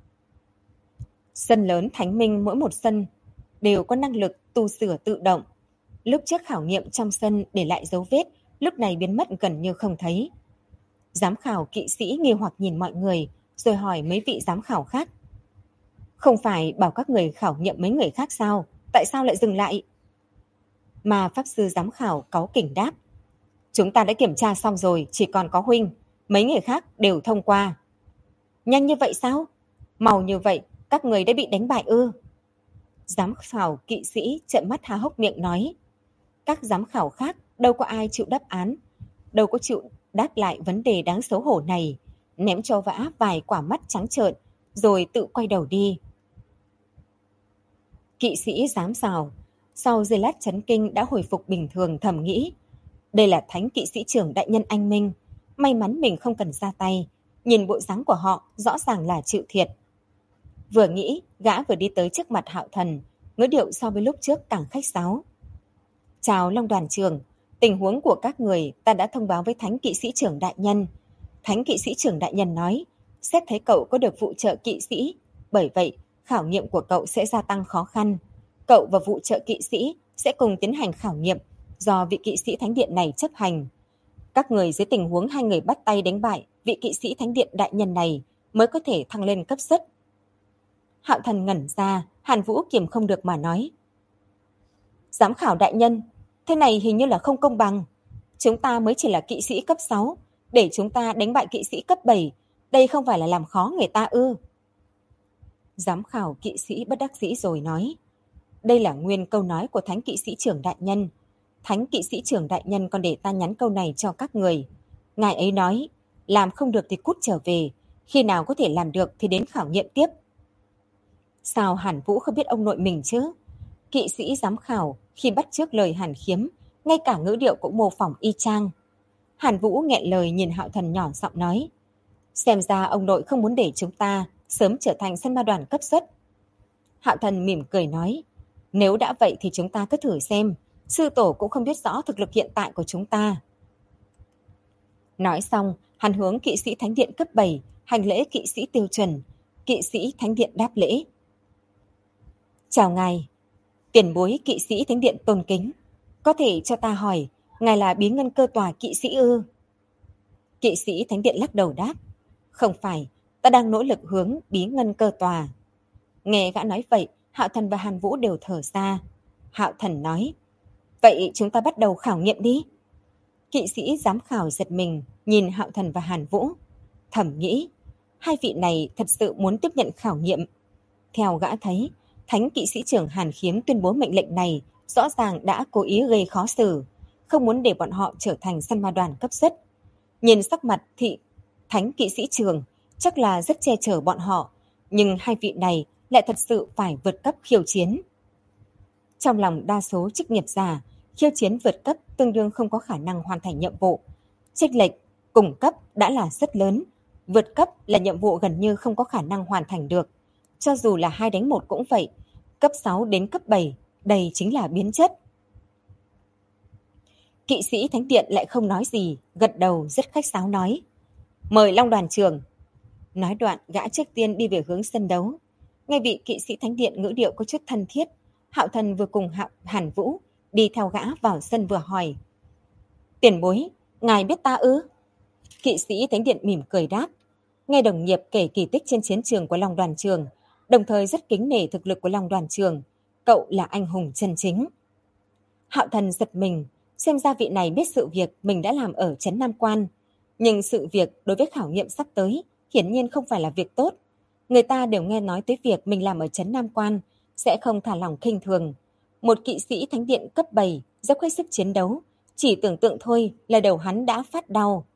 Sân lớn Thánh Minh mỗi một sân đều có năng lực tu sửa tự động. Lúc trước khảo nghiệm trong sân để lại dấu vết, lúc này biến mất gần như không thấy. Giám khảo kỵ sĩ nghi hoặc nhìn mọi người, rồi hỏi mấy vị giám khảo khác. Không phải bảo các người khảo nghiệm mấy người khác sao? Tại sao lại dừng lại? Mà pháp sư giám khảo cáu kỉnh đáp. Chúng ta đã kiểm tra xong rồi, chỉ còn có huynh. Mấy người khác đều thông qua. Nhanh như vậy sao? Màu như vậy, các người đã bị đánh bại ư? Giám khảo kỵ sĩ trợn mắt há hốc miệng nói. Các giám khảo khác đâu có ai chịu đáp án, đâu có chịu đáp lại vấn đề đáng xấu hổ này, ném cho vã vài quả mắt trắng trợn, rồi tự quay đầu đi. Kỵ sĩ giám khảo sau giây lát chấn kinh đã hồi phục bình thường, thầm nghĩ. Đây là thánh kỵ sĩ trưởng đại nhân anh Minh, may mắn mình không cần ra tay, nhìn bộ dáng của họ rõ ràng là chịu thiệt. Vừa nghĩ, gã vừa đi tới trước mặt Hạo Thần, ngữ điệu so với lúc trước càng khách sáo. Chào Long đoàn trưởng, tình huống của các người ta đã thông báo với thánh kỵ sĩ trưởng đại nhân. Thánh kỵ sĩ trưởng đại nhân nói, xét thấy cậu có được phụ trợ kỵ sĩ, bởi vậy khảo nghiệm của cậu sẽ gia tăng khó khăn. Cậu và phụ trợ kỵ sĩ sẽ cùng tiến hành khảo nghiệm do vị kỵ sĩ thánh điện này chấp hành. Các người dưới tình huống 2 người bắt tay đánh bại vị kỵ sĩ thánh điện đại nhân này mới có thể thăng lên cấp suất. Hạo Thần ngẩn ra, Hàn Vũ kiềm không được mà nói. Giám khảo đại nhân, thế này hình như là không công bằng. Chúng ta mới chỉ là kỵ sĩ cấp 6, để chúng ta đánh bại kỵ sĩ cấp 7, đây không phải là làm khó người ta ư? Giám khảo kỵ sĩ bất đắc dĩ rồi nói. Đây là nguyên câu nói của thánh kỵ sĩ trưởng đại nhân. Thánh kỵ sĩ trưởng đại nhân còn để ta nhắn câu này cho các người. Ngài ấy nói, làm không được thì cút trở về, khi nào có thể làm được thì đến khảo nghiệm tiếp. Sao Hàn Vũ không biết ông nội mình chứ? Kỵ sĩ giám khảo khi bắt chước lời Hàn Khiếm, ngay cả ngữ điệu cũng mô phỏng y chang. Hàn Vũ nghẹn lời nhìn Hạo Thần nhỏ giọng nói, xem ra ông nội không muốn để chúng ta sớm trở thành săn ma đoàn cấp xuất. Hạo Thần mỉm cười nói, nếu đã vậy thì chúng ta cứ thử xem, sư tổ cũng không biết rõ thực lực hiện tại của chúng ta. Nói xong, hắn hướng kỵ sĩ thánh điện cấp 7, hành lễ kỵ sĩ tiêu chuẩn. Kỵ sĩ thánh điện đáp lễ. Chào ngài, tiền bối kỵ sĩ thánh điện tôn kính. Có thể cho ta hỏi, ngài là bí ngân cơ tòa kỵ sĩ ư? Kỵ sĩ thánh điện lắc đầu đáp, không phải, ta đang nỗ lực hướng bí ngân cơ tòa. Nghe gã nói vậy, Hạo Thần và Hàn Vũ đều thở ra. Hạo Thần nói, vậy chúng ta bắt đầu khảo nghiệm đi. Kỵ sĩ giám khảo giật mình, nhìn Hạo Thần và Hàn Vũ. Thầm nghĩ, hai vị này thật sự muốn tiếp nhận khảo nghiệm. Theo gã thấy, thánh kỵ sĩ trưởng Hàn Khiếm tuyên bố mệnh lệnh này rõ ràng đã cố ý gây khó xử, không muốn để bọn họ trở thành săn ma đoàn cấp xuất. Nhìn sắc mặt thì thánh kỵ sĩ trưởng chắc là rất che chở bọn họ, nhưng hai vị này lại thật sự phải vượt cấp khiêu chiến. Trong lòng đa số chức nghiệp giả, khiêu chiến vượt cấp tương đương không có khả năng hoàn thành nhiệm vụ. Chênh lệch cùng cấp đã là rất lớn, vượt cấp là nhiệm vụ gần như không có khả năng hoàn thành được. Cho dù là 2 đánh 1 cũng vậy, cấp 6 đến cấp 7, đây chính là biến chất. Kỵ sĩ thánh điện lại không nói gì, gật đầu rất khách sáo nói. Mời Long đoàn trưởng. Nói đoạn, gã trước tiên đi về hướng sân đấu. Ngay vị kỵ sĩ thánh điện ngữ điệu có chút thân thiết, Hạo Thần vừa cùng Hàn Vũ đi theo gã vào sân vừa hỏi. Tiền bối, ngài biết ta ư? Kỵ sĩ thánh điện mỉm cười đáp. Nghe đồng nghiệp kể kỳ tích trên chiến trường của Long đoàn trưởng, đồng thời rất kính nể thực lực của Long đoàn trưởng. Cậu là anh hùng chân chính. Hạo Thần giật mình, xem ra vị này biết sự việc mình đã làm ở trấn Nam Quan. Nhưng sự việc đối với khảo nghiệm sắp tới hiển nhiên không phải là việc tốt. Người ta đều nghe nói tới việc mình làm ở trấn Nam Quan, sẽ không thả lỏng khinh thường. Một kỵ sĩ thánh điện cấp 7 dốc hết sức chiến đấu, chỉ tưởng tượng thôi là đầu hắn đã phát đau.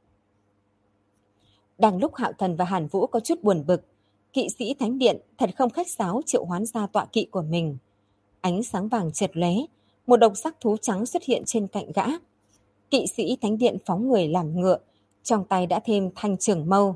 Đang lúc Hạo Thần và Hàn Vũ có chút buồn bực, kỵ sĩ thánh điện thật không khách sáo triệu hoán ra tọa kỵ của mình. Ánh sáng vàng chợt lóe, một độc sắc thú trắng xuất hiện trên cạnh gã. Kỵ sĩ thánh điện phóng người làm ngựa, trong tay đã thêm thanh trường mâu.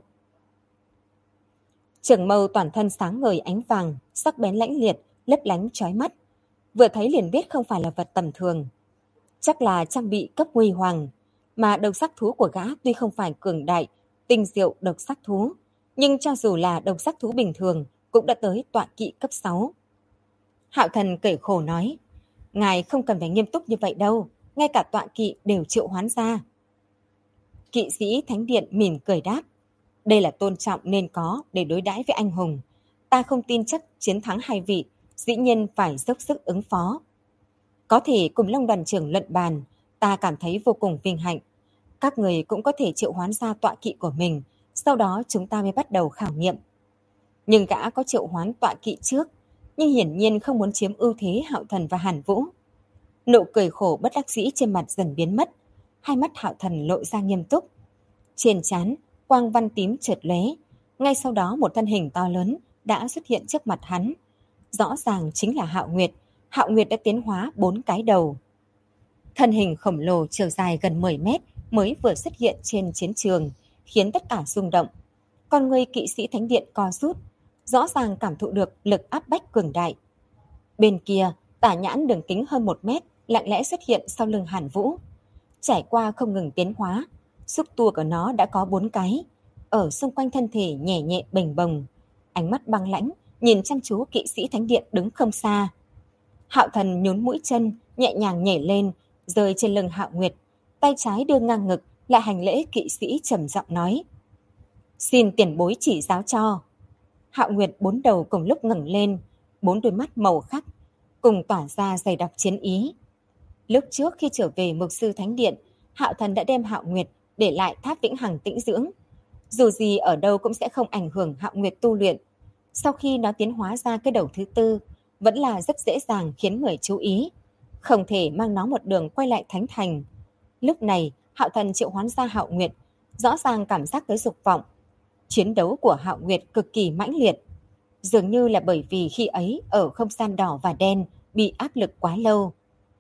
Trường mâu toàn thân sáng ngời ánh vàng, sắc bén lãnh liệt, lấp lánh chói mắt. Vừa thấy liền biết không phải là vật tầm thường. Chắc là trang bị cấp huy hoàng, mà độc sắc thú của gã tuy không phải cường đại, tinh diệu độc sắc thú, nhưng cho dù là độc sắc thú bình thường cũng đã tới tọa kỵ cấp 6. Hạo Thần kể khổ nói, ngài không cần phải nghiêm túc như vậy đâu, ngay cả tọa kỵ đều triệu hoán ra. Kỵ sĩ thánh điện mỉm cười đáp, đây là tôn trọng nên có để đối đãi với anh hùng. Ta không tin chắc chiến thắng hai vị, dĩ nhiên phải dốc sức ứng phó. Có thể cùng Long đoàn trưởng luận bàn, ta cảm thấy vô cùng vinh hạnh. Các người cũng có thể triệu hoán ra tọa kỵ của mình, sau đó chúng ta mới bắt đầu khảo nghiệm. Nhưng gã có triệu hoán tọa kỵ trước, nhưng hiển nhiên không muốn chiếm ưu thế Hạo Thần và Hàn Vũ. Nụ cười khổ bất đắc dĩ trên mặt dần biến mất, hai mắt Hạo Thần lộ ra nghiêm túc. Trên trán, quang văn tím chợt lóe, ngay sau đó một thân hình to lớn đã xuất hiện trước mặt hắn. Rõ ràng chính là Hạo Nguyệt. Hạo Nguyệt đã tiến hóa 4 cái đầu. Thân hình khổng lồ chiều dài gần 10 mét mới vừa xuất hiện trên chiến trường, khiến tất cả rung động. Con người kỵ sĩ thánh điện co rút, rõ ràng cảm thụ được lực áp bách cường đại. Bên kia, tả nhãn đường kính hơn 1 mét lặng lẽ xuất hiện sau lưng Hàn Vũ. Trải qua không ngừng tiến hóa, xúc tua của nó đã có 4 cái, ở xung quanh thân thể nhẹ nhẹ bềnh bồng. Ánh mắt băng lãnh nhìn chăm chú kỵ sĩ thánh điện đứng không xa. Hạo Thần nhún mũi chân, nhẹ nhàng nhảy lên, rơi trên lưng Hạo Nguyệt, tay trái đưa ngang ngực, lại hành lễ kỵ sĩ trầm giọng nói: "Xin tiền bối chỉ giáo cho." Hạo Nguyệt 4 đầu cùng lúc ngẩng lên, 4 đôi mắt màu khắc cùng tỏa ra dày đặc chiến ý. Lúc trước khi trở về Mục sư Thánh Điện, Hạo Thần đã đem Hạo Nguyệt để lại tháp Vĩnh Hằng tĩnh dưỡng. Dù gì ở đâu cũng sẽ không ảnh hưởng Hạo Nguyệt tu luyện. Sau khi nó tiến hóa ra cái đầu thứ 4, vẫn là rất dễ dàng khiến người chú ý. Không thể mang nó một đường quay lại Thánh Thành. Lúc này, Hạo Thần triệu hoán ra Hạo Nguyệt, rõ ràng cảm giác tới dục vọng. Chiến đấu của Hạo Nguyệt cực kỳ mãnh liệt. Dường như là bởi vì khi ấy ở không gian đỏ và đen bị áp lực quá lâu.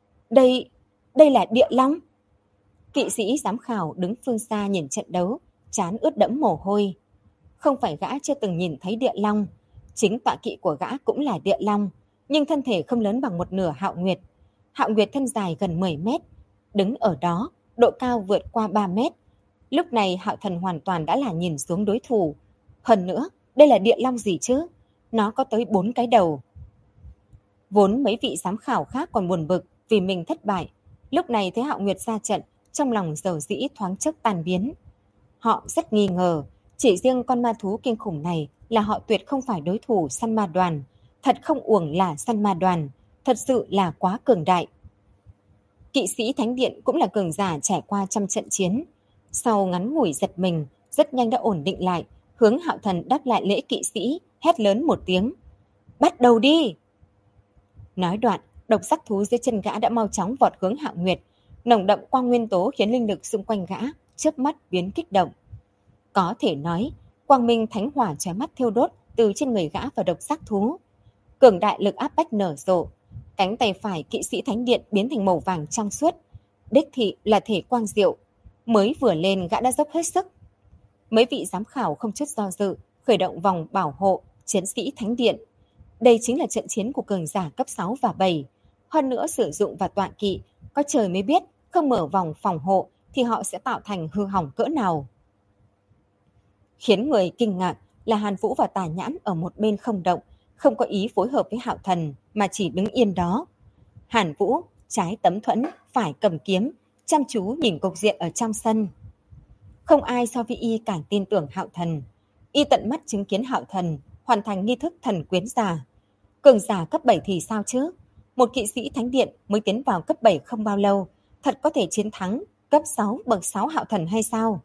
Đây là địa long. Kỵ sĩ giám khảo đứng phương xa nhìn trận đấu, trán ướt đẫm mồ hôi. Không phải gã chưa từng nhìn thấy địa long, chính tọa kỵ của gã cũng là địa long, nhưng thân thể không lớn bằng một nửa Hạo Nguyệt. Hạo Nguyệt thân dài gần 10 mét, đứng ở đó, độ cao vượt qua 3 mét. Lúc này Hạo Thần hoàn toàn đã là nhìn xuống đối thủ. Hơn nữa, đây là địa long gì chứ? Nó có tới 4 cái đầu. Vốn mấy vị giám khảo khác còn buồn bực vì mình thất bại. Lúc này thấy Hạo Nguyệt ra trận, trong lòng dầu dĩ thoáng chốc tan biến. Họ rất nghi ngờ, chỉ riêng con ma thú kinh khủng này là họ tuyệt không phải đối thủ săn ma đoàn. Thật không uổng là săn ma đoàn, thật sự là quá cường đại. Kỵ sĩ Thánh Điện cũng là cường giả trải qua trăm trận chiến. Sau ngắn ngủi giật mình, rất nhanh đã ổn định lại, hướng Hạo Thần đáp lại lễ kỵ sĩ, hét lớn một tiếng. Bắt đầu đi! Nói đoạn, độc giác thú dưới chân gã đã mau chóng vọt hướng Hạo Nguyệt. Nồng đậm quang nguyên tố khiến linh lực xung quanh gã chớp mắt biến kích động. Có thể nói, quang minh thánh hỏa chói mắt thiêu đốt từ trên người gã và độc giác thú. Cường đại lực áp bách nở rộ, cánh tay phải kỵ sĩ Thánh Điện biến thành màu vàng trong suốt. Đích thị là thể quang diệu, mới vừa lên gã đã dốc hết sức. Mấy vị giám khảo không chút do dự, khởi động vòng bảo hộ chiến sĩ Thánh Điện. Đây chính là trận chiến của cường giả cấp 6 và 7. Hơn nữa sử dụng và tọa kỵ, có trời mới biết không mở vòng phòng hộ thì họ sẽ tạo thành hư hỏng cỡ nào. Khiến người kinh ngạc là Hàn Vũ và Tà Nhãn ở một bên không động, không có ý phối hợp với Hạo Thần mà chỉ đứng yên đó. Hàn Vũ trái tấm thuẫn, phải cầm kiếm, chăm chú nhìn cục diện ở trong sân. Không ai so với y càng tin tưởng Hạo Thần. Y tận mắt chứng kiến Hạo Thần hoàn thành nghi thức thần quyến giả. Cường giả cấp 7 thì sao chứ? Một kỵ sĩ Thánh Điện mới tiến vào cấp 7 không bao lâu, thật có thể chiến thắng cấp 6 bậc 6 Hạo Thần hay sao?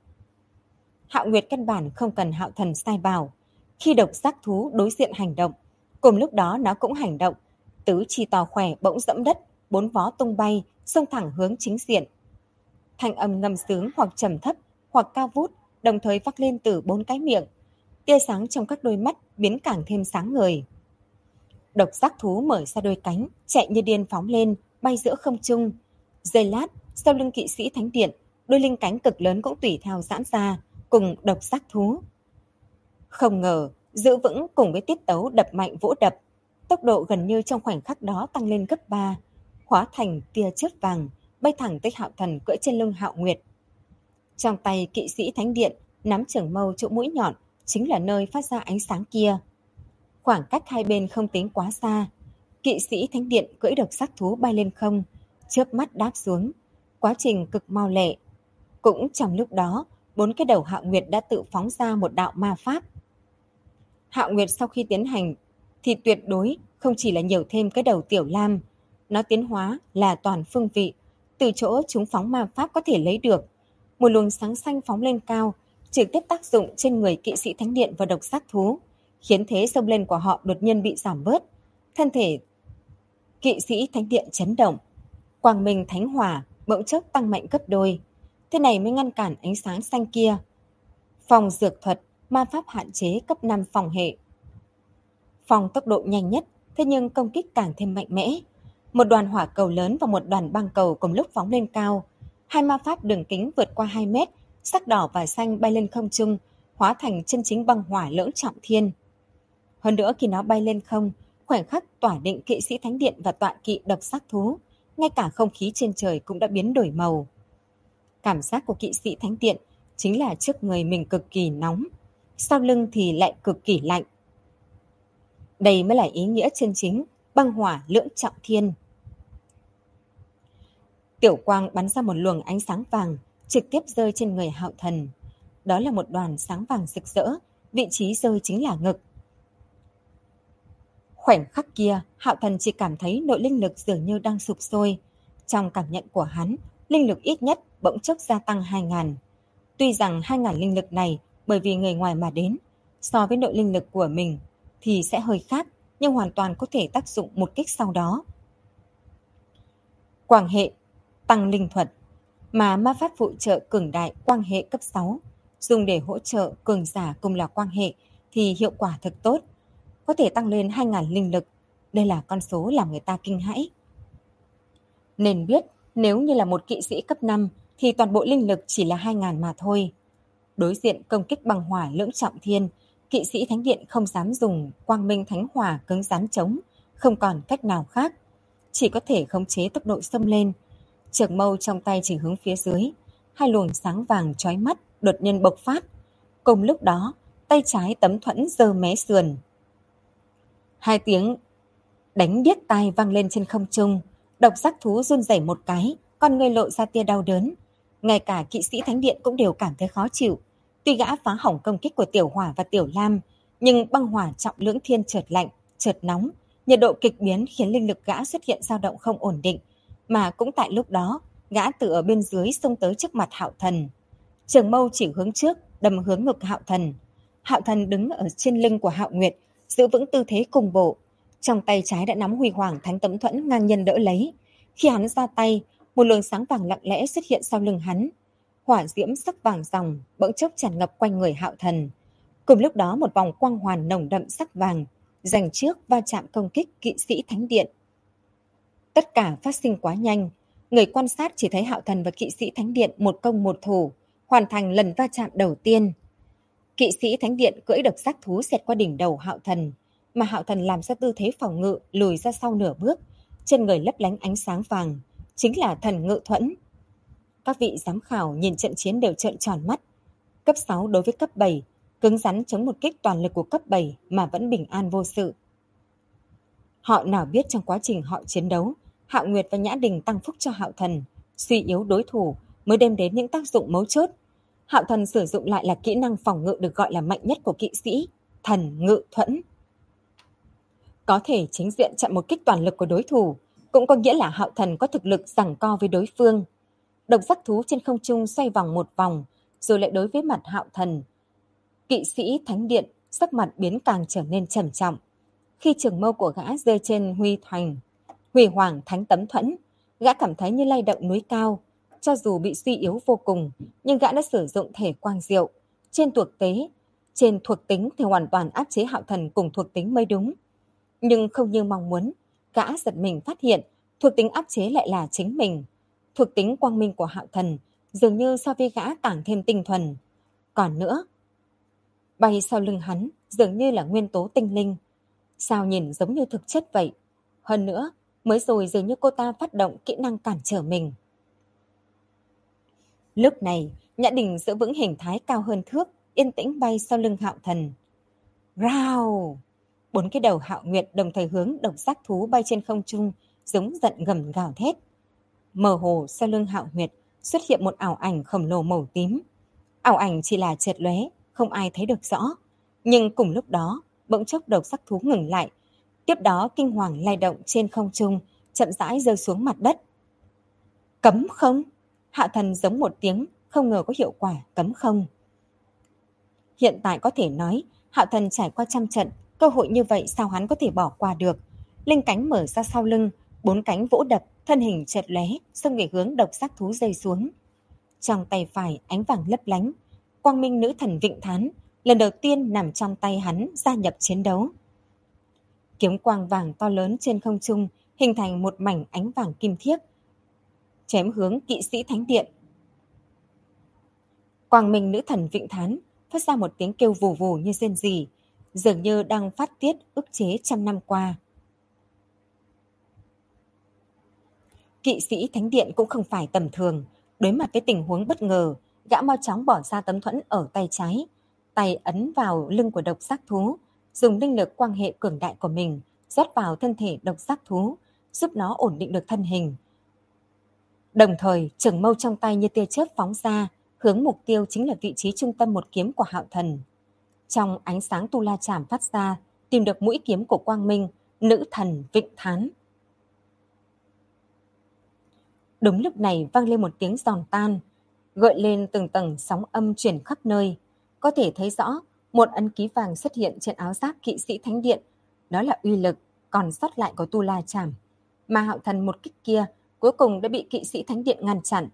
Hạo Nguyệt căn bản không cần Hạo Thần sai bảo. Khi độc giác thú đối diện hành động, cùng lúc đó nó cũng hành động. Tứ chi to khỏe bỗng dẫm đất, 4 vó tung bay, xông thẳng hướng chính diện. Thanh âm ngâm sướng hoặc trầm thấp, hoặc cao vút, đồng thời vang lên từ 4 cái miệng. Tia sáng trong các đôi mắt biến càng thêm sáng ngời. Độc giác thú mở ra đôi cánh, chạy như điên phóng lên, bay giữa không trung. Giây lát, sau lưng kỵ sĩ Thánh Điện, đôi linh cánh cực lớn cũng tùy theo giãn ra, cùng độc giác thú. Không ngờ, giữ vững cùng với tiết tấu đập mạnh vỗ đập, tốc độ gần như trong khoảnh khắc đó tăng lên gấp 3, hóa thành tia chớp vàng, bay thẳng tới Hạo Thần cưỡi trên lưng Hạo Nguyệt. Trong tay kỵ sĩ Thánh Điện nắm trường mâu chỗ mũi nhọn, chính là nơi phát ra ánh sáng kia. Khoảng cách hai bên không tính quá xa, kỵ sĩ Thánh Điện cưỡi độc giác thú bay lên không, chớp mắt đáp xuống, quá trình cực mau lẹ. Cũng trong lúc đó, 4 cái đầu Hạo Nguyệt đã tự phóng ra một đạo ma pháp. Hạo Nguyệt sau khi tiến hành thì tuyệt đối không chỉ là nhiều thêm cái đầu tiểu lam, nó tiến hóa là toàn phương vị, từ chỗ chúng phóng ma pháp có thể lấy được. Một luồng sáng xanh phóng lên cao, trực tiếp tác dụng trên người kỵ sĩ Thánh Điện và độc giác thú, khiến thế xông lên của họ đột nhiên bị giảm bớt. Thân thể kỵ sĩ Thánh Điện chấn động, quang minh thánh hỏa bỗng chốc tăng mạnh gấp đôi. Thế này mới ngăn cản ánh sáng xanh kia. Phòng dược thuật, ma pháp hạn chế cấp 5 phòng hệ. Phòng tốc độ nhanh nhất, thế nhưng công kích càng thêm mạnh mẽ. Một đoàn hỏa cầu lớn và một đoàn băng cầu cùng lúc phóng lên cao. Hai ma pháp đường kính vượt qua 2 mét, sắc đỏ và xanh bay lên không trung, hóa thành chân chính băng hỏa lưỡng trọng thiên. Hơn nữa khi nó bay lên không, khoảnh khắc tỏa định kỵ sĩ Thánh Điện và tọa kỵ độc giác thú, ngay cả không khí trên trời cũng đã biến đổi màu. Cảm giác của kỵ sĩ Thánh Điện chính là trước người mình cực kỳ nóng, sau lưng thì lại cực kỳ lạnh. Đây mới là ý nghĩa chân chính băng hỏa lưỡng trọng thiên. Tiểu quang bắn ra một luồng ánh sáng vàng, trực tiếp rơi trên người Hạo Thần. Đó là một đoàn sáng vàng rực rỡ, vị trí rơi chính là ngực. Khoảnh khắc kia, Hạo Thần chỉ cảm thấy nội linh lực dường như đang sụp sôi. Trong cảm nhận của hắn, linh lực ít nhất bỗng chốc gia tăng 2.000. Tuy rằng 2.000 linh lực này bởi vì người ngoài mà đến, so với nội linh lực của mình thì sẽ hơi khác, nhưng hoàn toàn có thể tác dụng một kích sau đó. Quang hệ, tăng linh thuật. mà ma pháp phụ trợ cường đại quang hệ cấp 6 dùng để hỗ trợ cường giả cùng là quang hệ thì hiệu quả thực tốt, có thể tăng lên 2.000 linh lực. Đây là con số làm người ta kinh hãi. Nên biết, nếu như là một kỵ sĩ cấp 5 thì toàn bộ linh lực chỉ là 2.000 mà thôi. Đối diện công kích bằng hỏa lưỡng trọng thiên, kỵ sĩ thánh điện không dám dùng quang minh thánh hỏa cứng rắn chống, không còn cách nào khác. Chỉ có thể khống chế tốc độ xông lên. Trường mâu trong tay chỉ hướng phía dưới, hai luồng sáng vàng chói mắt đột nhiên bộc phát. Cùng lúc đó, tay trái tấm thuẫn giơ mé sườn. Hai tiếng đánh điếc tai vang lên trên không trung. Độc giác thú run rẩy một cái, con người lộ ra tia đau đớn. Ngay cả kỵ sĩ thánh điện cũng đều cảm thấy khó chịu. Tuy gã phá hỏng công kích của Tiểu Hỏa và Tiểu Lam, nhưng băng hỏa trọng lưỡng thiên chợt lạnh, chợt nóng, nhiệt độ kịch biến khiến linh lực gã xuất hiện dao động không ổn định. Mà cũng tại lúc đó, gã từ ở bên dưới xông tới trước mặt Hạo Thần. Trường mâu chỉ hướng trước, đâm hướng ngực Hạo Thần. Hạo Thần đứng ở trên lưng của Hạo Nguyệt, giữ vững tư thế cùng bộ. Trong tay trái đã nắm huy hoàng thánh tấm thuẫn ngang nhân đỡ lấy. Khi hắn ra tay, một luồng sáng vàng lặng lẽ xuất hiện sau lưng hắn. Hỏa diễm sắc vàng ròng bỗng chốc tràn ngập quanh người Hạo Thần. Cùng lúc đó một vòng quang hoàn nồng đậm sắc vàng giành trước va chạm công kích kỵ sĩ thánh điện. Tất cả phát sinh quá nhanh, người quan sát chỉ thấy Hạo Thần và kỵ sĩ thánh điện một công một thủ, hoàn thành lần va chạm đầu tiên. Kỵ sĩ thánh điện cưỡi độc giác thú xẹt qua đỉnh đầu Hạo Thần, mà Hạo Thần làm ra tư thế phòng ngự lùi ra sau nửa bước, trên người lấp lánh ánh sáng vàng, chính là thần ngự thuẫn. Các vị giám khảo nhìn trận chiến đều trợn tròn mắt. Cấp 6 đối với cấp 7, cứng rắn chống một kích toàn lực của cấp 7 mà vẫn bình an vô sự. Họ nào biết trong quá trình họ chiến đấu, Hạo Nguyệt và Nhã Đình tăng phúc cho Hạo Thần, suy yếu đối thủ mới đem đến những tác dụng mấu chốt. Hạo Thần sử dụng lại là kỹ năng phòng ngự được gọi là mạnh nhất của kỵ sĩ, thần ngự thuẫn. Có thể chính diện chặn một kích toàn lực của đối thủ, cũng có nghĩa là Hạo Thần có thực lực giằng co với đối phương. Độc giác thú trên không trung xoay vòng một vòng, rồi lại đối với mặt Hạo Thần. Kỵ sĩ thánh điện sắc mặt biến càng trở nên trầm trọng. Khi trường mâu của gã rơi trên huy hoàng thánh tấm thuẫn, gã cảm thấy như lay động núi cao. Cho dù bị suy yếu vô cùng, nhưng gã đã sử dụng thể quang diệu. Trên thuộc tính thì hoàn toàn áp chế Hạo Thần cùng thuộc tính mới đúng. Nhưng không như mong muốn, gã giật mình phát hiện thuộc tính áp chế lại là chính mình. Thuộc tính quang minh của Hạo Thần dường như so với gã càng thêm tinh thuần. Còn nữa, bay sau lưng hắn dường như là nguyên tố tinh linh. Sao nhìn giống như thực chất vậy? Hơn nữa, mới rồi dường như cô ta phát động kỹ năng cản trở mình. Lúc này, Nhã Đình giữ vững hình thái cao hơn thước, yên tĩnh bay sau lưng Hạo Thần. Rao! 4 cái đầu Hạo Nguyệt đồng thời hướng độc giác thú bay trên không trung, giống giận gầm gào thét. Mơ hồ sau lưng Hạo Nguyệt xuất hiện một ảo ảnh khổng lồ màu tím. Ảo ảnh chỉ là chợt lóe, không ai thấy được rõ. Nhưng cùng lúc đó, bỗng chốc độc giác thú ngừng lại. Tiếp đó kinh hoàng lay động trên không trung, chậm rãi rơi xuống mặt đất. Cấm không? Hạo Thần giống một tiếng, không ngờ có hiệu quả cấm không. Hiện tại có thể nói, Hạo Thần trải qua trăm trận, cơ hội như vậy sao hắn có thể bỏ qua được. Linh cánh mở ra sau lưng, 4 cánh vỗ đập, thân hình chợt lóe, xông về hướng độc giác thú rơi xuống. Trong tay phải ánh vàng lấp lánh, quang minh nữ thần Vịnh Thán lần đầu tiên nằm trong tay hắn gia nhập chiến đấu. Kiếm quang vàng to lớn trên không trung hình thành một mảnh ánh vàng kim thiếc, chém hướng kỵ sĩ thánh điện. Quang minh nữ thần Vịnh Thán phát ra một tiếng kêu vù vù như rên rỉ, dường như đang phát tiết ức chế trăm năm qua. Kỵ sĩ thánh điện cũng không phải tầm thường, đối mặt với tình huống bất ngờ, gã mau chóng bỏ ra tấm thuẫn ở tay trái, tay ấn vào lưng của độc giác thú, dùng linh lực quang hệ cường đại của mình rót vào thân thể độc giác thú, giúp nó ổn định được thân hình. Đồng thời, trường mâu trong tay như tia chớp phóng ra, hướng mục tiêu chính là vị trí trung tâm một kiếm của Hạo Thần. Trong ánh sáng tu la chảm phát ra, tìm được mũi kiếm của quang minh, nữ thần Vịnh Thán. Đúng lúc này vang lên một tiếng giòn tan, gợi lên từng tầng sóng âm chuyển khắp nơi. Có thể thấy rõ, một ấn ký vàng xuất hiện trên áo giáp kỵ sĩ thánh điện. Đó là uy lực còn sót lại của tu la chảm. Mà Hạo Thần một kích kia cuối cùng đã bị kỵ sĩ thánh điện ngăn chặn.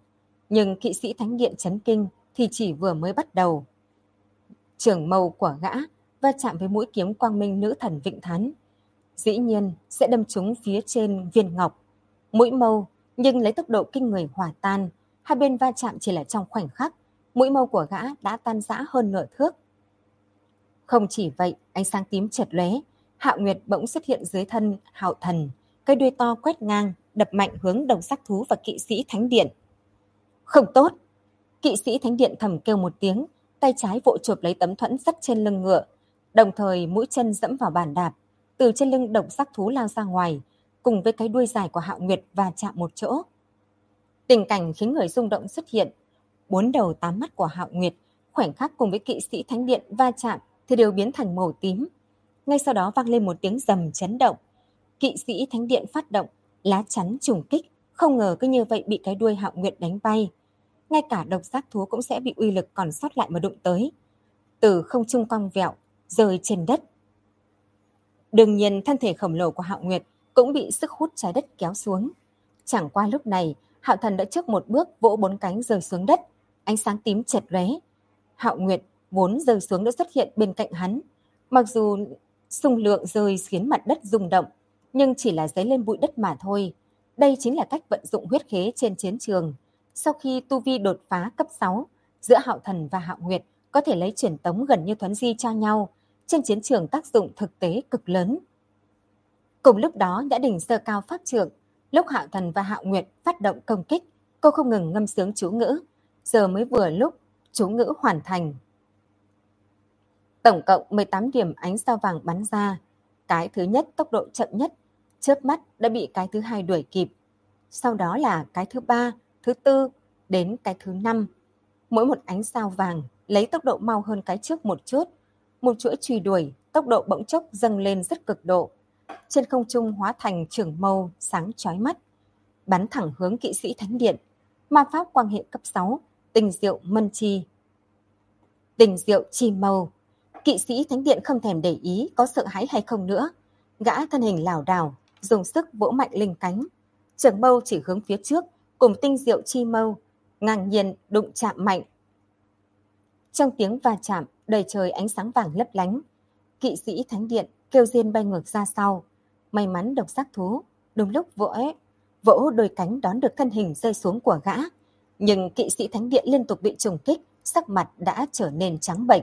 Nhưng kỵ sĩ thánh điện chấn kinh thì chỉ vừa mới bắt đầu. Trường mâu của gã va chạm với mũi kiếm quang minh nữ thần Vịnh Thán, dĩ nhiên sẽ đâm trúng phía trên viên ngọc. Mũi mâu nhưng lấy tốc độ kinh người hòa tan, hai bên va chạm chỉ là trong khoảnh khắc, mũi mâu của gã đã tan rã hơn nửa thước. Không chỉ vậy, ánh sáng tím chợt lóe, Hạo Nguyệt bỗng xuất hiện dưới thân Hạo Thần, cây đuôi to quét ngang, đập mạnh hướng đồng sắc thú và kỵ sĩ thánh điện. Không tốt! Kỵ sĩ thánh điện thầm kêu một tiếng, tay trái vội chộp lấy tấm thuẫn sắt trên lưng ngựa, đồng thời mũi chân dẫm vào bàn đạp, từ trên lưng đồng sắc thú lao ra ngoài, cùng với cái đuôi dài của Hạo Nguyệt và chạm một chỗ. Tình cảnh khiến người rung động xuất hiện. 4 đầu 8 mắt của Hạo Nguyệt khoảnh khắc cùng với kỵ sĩ thánh điện va chạm thì đều biến thành màu tím. Ngay sau đó vang lên một tiếng rầm chấn động. Kỵ sĩ thánh điện phát động, lá chắn trùng kích, không ngờ cứ như vậy bị cái đuôi Hạo Nguyệt đánh bay. Ngay cả độc giác thú cũng sẽ bị uy lực còn sót lại mà đụng tới. Từ không trung cong vẹo, rơi trên đất. Đương nhiên thân thể khổng lồ của Hạo Nguyệt cũng bị sức hút trái đất kéo xuống. Chẳng qua lúc này, Hạo Thần đã trước một bước vỗ 4 cánh rơi xuống đất, ánh sáng tím chợt lóe. Hạo Nguyệt vốn rơi xuống đã xuất hiện bên cạnh hắn. Mặc dù xung lượng rơi khiến mặt đất rung động, nhưng chỉ là dấy lên bụi đất mà thôi. Đây chính là cách vận dụng huyết khế trên chiến trường. Sau khi tu vi đột phá cấp 6, giữa Hạo Thần và Hạo Nguyệt có thể lấy truyền tống gần như thuấn di cho nhau. Trên chiến trường tác dụng thực tế cực lớn. Cùng lúc đó Nhã Đình giơ cao pháp trượng, lúc Hạo Thần và Hạo Nguyệt phát động công kích, cô không ngừng ngâm sướng chú ngữ. Giờ mới vừa lúc chú ngữ hoàn thành. Tổng cộng 18 điểm ánh sao vàng bắn ra. Cái thứ nhất tốc độ chậm nhất, chớp mắt đã bị cái thứ hai đuổi kịp. Sau đó là cái thứ ba, thứ tư, đến cái thứ 5. Mỗi một ánh sao vàng lấy tốc độ mau hơn cái trước một chút. Một chuỗi truy đuổi, tốc độ bỗng chốc dâng lên rất cực độ. Trên không trung hóa thành trường mâu sáng chói mắt, bắn thẳng hướng kỵ sĩ thánh điện. Ma pháp quan hệ cấp 6, tình diệu mân chi. Tình diệu chi mâu. Kỵ sĩ thánh điện không thèm để ý có sợ hãi hay không nữa. Gã thân hình lảo đảo, dùng sức vỗ mạnh linh cánh. Trường mâu chỉ hướng phía trước, cùng tinh diệu chi mâu, ngang nhiên đụng chạm mạnh. Trong tiếng va chạm, đầy trời ánh sáng vàng lấp lánh. Kỵ sĩ thánh điện kêu rên bay ngược ra sau. May mắn độc giác thú đúng lúc vỗ đôi cánh đón được thân hình rơi xuống của gã. Nhưng kỵ sĩ thánh điện liên tục bị trùng kích, sắc mặt đã trở nên trắng bệch.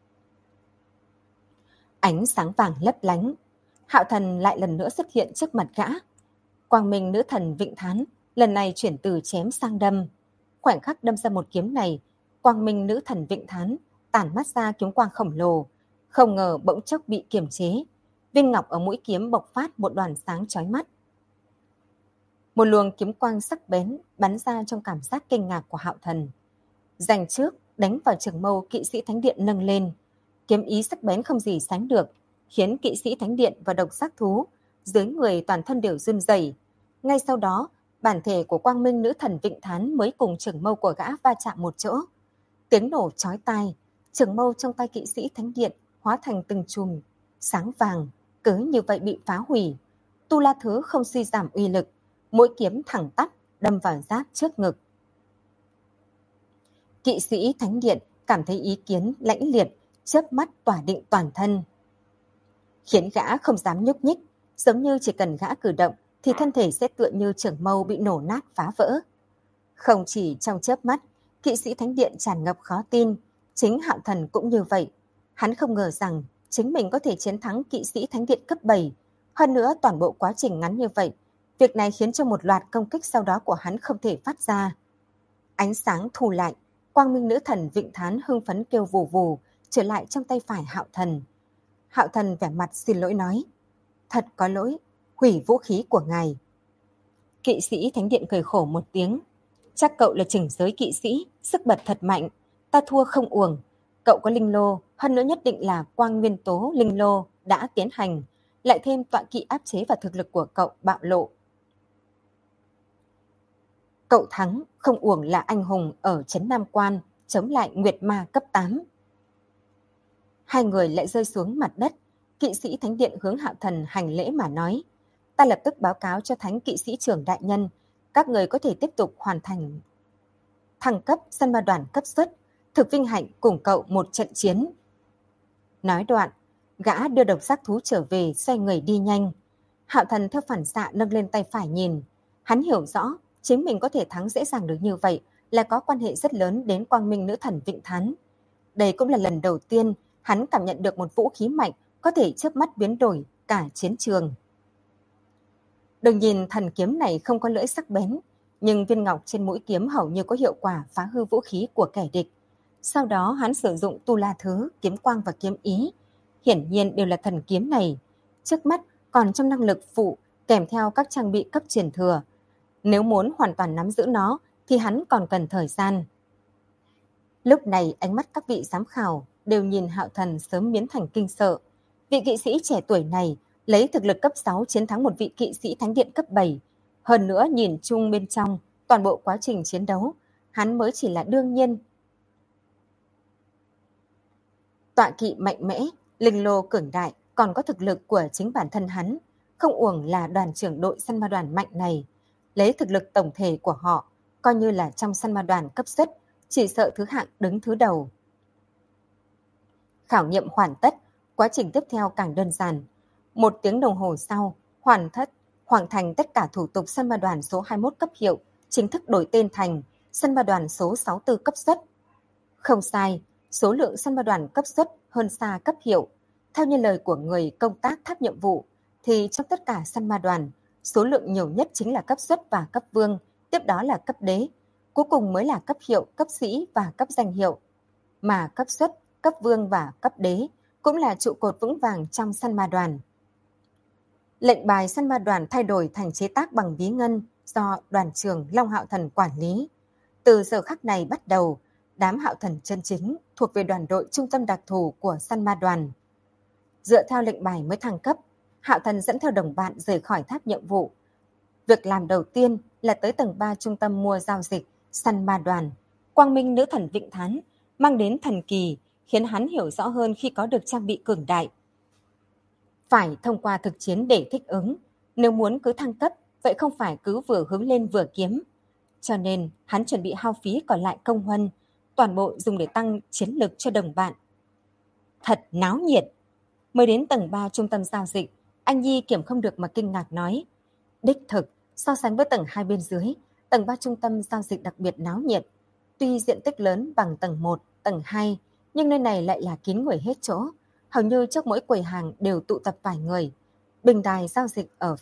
Ánh sáng vàng lấp lánh, Hạo Thần lại lần nữa xuất hiện trước mặt gã. Quang minh nữ thần Vịnh Thán lần này chuyển từ chém sang đâm. Khoảnh khắc đâm ra một kiếm này, Quang minh nữ thần Vịnh Thán tản mắt ra kiếm quang khổng lồ, không ngờ bỗng chốc bị kiềm chế. Viên ngọc ở mũi kiếm bộc phát một đoàn sáng chói mắt. Một luồng kiếm quang sắc bén bắn ra trong cảm giác kinh ngạc của Hạo Thần. Giành trước đánh vào trường mâu kỵ sĩ thánh điện nâng lên. Kiếm ý sắc bén không gì sánh được, khiến kỵ sĩ thánh điện và độc giác thú dưới người toàn thân đều run rẩy. Ngay sau đó, bản thể của quang minh nữ thần Vịnh Thán mới cùng trường mâu của gã va chạm một chỗ. Tiếng nổ chói tai, trường mâu trong tay kỵ sĩ thánh điện hóa thành từng chùm sáng vàng, cứ như vậy bị phá hủy. Tu La Thứ không suy giảm uy lực, mũi kiếm thẳng tắp đâm vào giáp trước ngực. Kỵ sĩ thánh điện cảm thấy ý kiến lãnh liệt, chớp mắt tỏa định toàn thân, khiến gã không dám nhúc nhích, giống như chỉ cần gã cử động thì thân thể sẽ tựa như trường mâu bị nổ nát phá vỡ. Không chỉ trong chớp mắt, kỵ sĩ thánh điện tràn ngập khó tin, chính Hạo Thần cũng như vậy. Hắn không ngờ rằng chính mình có thể chiến thắng kỵ sĩ thánh điện cấp 7. Hơn nữa toàn bộ quá trình ngắn như vậy, việc này khiến cho một loạt công kích sau đó của hắn không thể phát ra. Ánh sáng thu lại, quang minh nữ thần Vịnh Thán hưng phấn kêu vù vù, trở lại trong tay phải Hạo Thần. Hạo Thần vẻ mặt xin lỗi nói, thật có lỗi, hủy vũ khí của ngài. Kỵ sĩ thánh điện cười khổ một tiếng, chắc cậu là chỉnh giới kỵ sĩ, sức bật thật mạnh, ta thua không uổng. Cậu có linh lô, hơn nữa nhất định là quang nguyên tố linh lô đã tiến hành, lại thêm tọa kỵ áp chế và thực lực của cậu bạo lộ. Cậu thắng, không uổng là anh hùng ở Trấn Nam Quan, chống lại Nguyệt Ma cấp 8. Hai người lại rơi xuống mặt đất, kỵ sĩ thánh điện hướng Hạo Thần hành lễ mà nói, ta lập tức báo cáo cho thánh kỵ sĩ trưởng đại nhân, các người có thể tiếp tục hoàn thành thăng cấp săn ma đoàn cấp xuất, thực vinh hạnh cùng cậu một trận chiến. Nói đoạn, gã đưa độc giác thú trở về, xoay người đi nhanh. Hạo Thần theo phản xạ nâng lên tay phải nhìn. Hắn hiểu rõ, chính mình có thể thắng dễ dàng được như vậy là có quan hệ rất lớn đến quang minh nữ thần Vịnh Thán. Đây cũng là lần đầu tiên hắn cảm nhận được một vũ khí mạnh có thể chớp mắt biến đổi cả chiến trường. Đừng nhìn thần kiếm này không có lưỡi sắc bén, nhưng viên ngọc trên mũi kiếm hầu như có hiệu quả phá hư vũ khí của kẻ địch. Sau đó hắn sử dụng tu la thứ, kiếm quang và kiếm ý. Hiển nhiên đều là thần kiếm này. Trước mắt còn trong năng lực phụ kèm theo các trang bị cấp truyền thừa. Nếu muốn hoàn toàn nắm giữ nó thì hắn còn cần thời gian. Lúc này ánh mắt các vị giám khảo đều nhìn Hạo Thần sớm biến thành kinh sợ. Vị kỵ sĩ trẻ tuổi này lấy thực lực cấp 6 chiến thắng một vị kỵ sĩ thánh điện cấp 7. Hơn nữa nhìn chung bên trong toàn bộ quá trình chiến đấu, hắn mới chỉ là đương nhiên. Tọa kỵ mạnh mẽ, linh lô cường đại, còn có thực lực của chính bản thân hắn. Không uổng là đoàn trưởng đội săn ma đoàn mạnh này. Lấy thực lực tổng thể của họ, coi như là trong săn ma đoàn cấp xuất, chỉ sợ thứ hạng đứng thứ đầu. Khảo nghiệm hoàn tất, quá trình tiếp theo càng đơn giản. 1 tiếng đồng hồ sau, hoàn thành tất cả thủ tục săn ma đoàn số 21 cấp hiệu, chính thức đổi tên thành săn ma đoàn số 64 cấp xuất. Không sai, số lượng săn ma đoàn cấp xuất hơn xa cấp hiệu. Theo như lời của người công tác tháp nhiệm vụ, thì trong tất cả săn ma đoàn, số lượng nhiều nhất chính là cấp xuất và cấp vương, tiếp đó là cấp đế, cuối cùng mới là cấp hiệu, cấp sĩ và cấp danh hiệu. Mà cấp xuất, cấp vương và cấp đế cũng là trụ cột vững vàng trong săn ma đoàn. Lệnh bài săn ma đoàn thay đổi thành chế tác bằng ví ngân do đoàn trưởng Long Hạo Thần quản lý. Từ giờ khắc này bắt đầu, đám Hạo Thần chân chính thuộc về đoàn đội trung tâm đặc thù của săn ma đoàn. Dựa theo lệnh bài mới thăng cấp, Hạo Thần dẫn theo đồng bạn rời khỏi tháp nhiệm vụ. Việc làm đầu tiên là tới tầng 3 trung tâm mua giao dịch săn ma đoàn. Quang minh nữ thần Vịnh Thán mang đến thần kỳ, khiến hắn hiểu rõ hơn khi có được trang bị cường đại. Phải thông qua thực chiến để thích ứng. Nếu muốn cứ thăng cấp, vậy không phải cứ vừa hướng lên vừa kiếm. Cho nên hắn chuẩn bị hao phí còn lại công huân, toàn bộ dùng để tăng chiến lực cho đồng bạn. Thật náo nhiệt. Mới đến tầng 3 trung tâm giao dịch, anh Nhi kiểm không được mà kinh ngạc nói. Đích thực, so sánh với tầng 2 bên dưới, tầng 3 trung tâm giao dịch đặc biệt náo nhiệt. Tuy diện tích lớn bằng tầng 1, tầng 2, nhưng nơi này lại là kín người hết chỗ. Hầu như trước mỗi quầy hàng đều tụ tập vài người. Bình đài giao dịch ở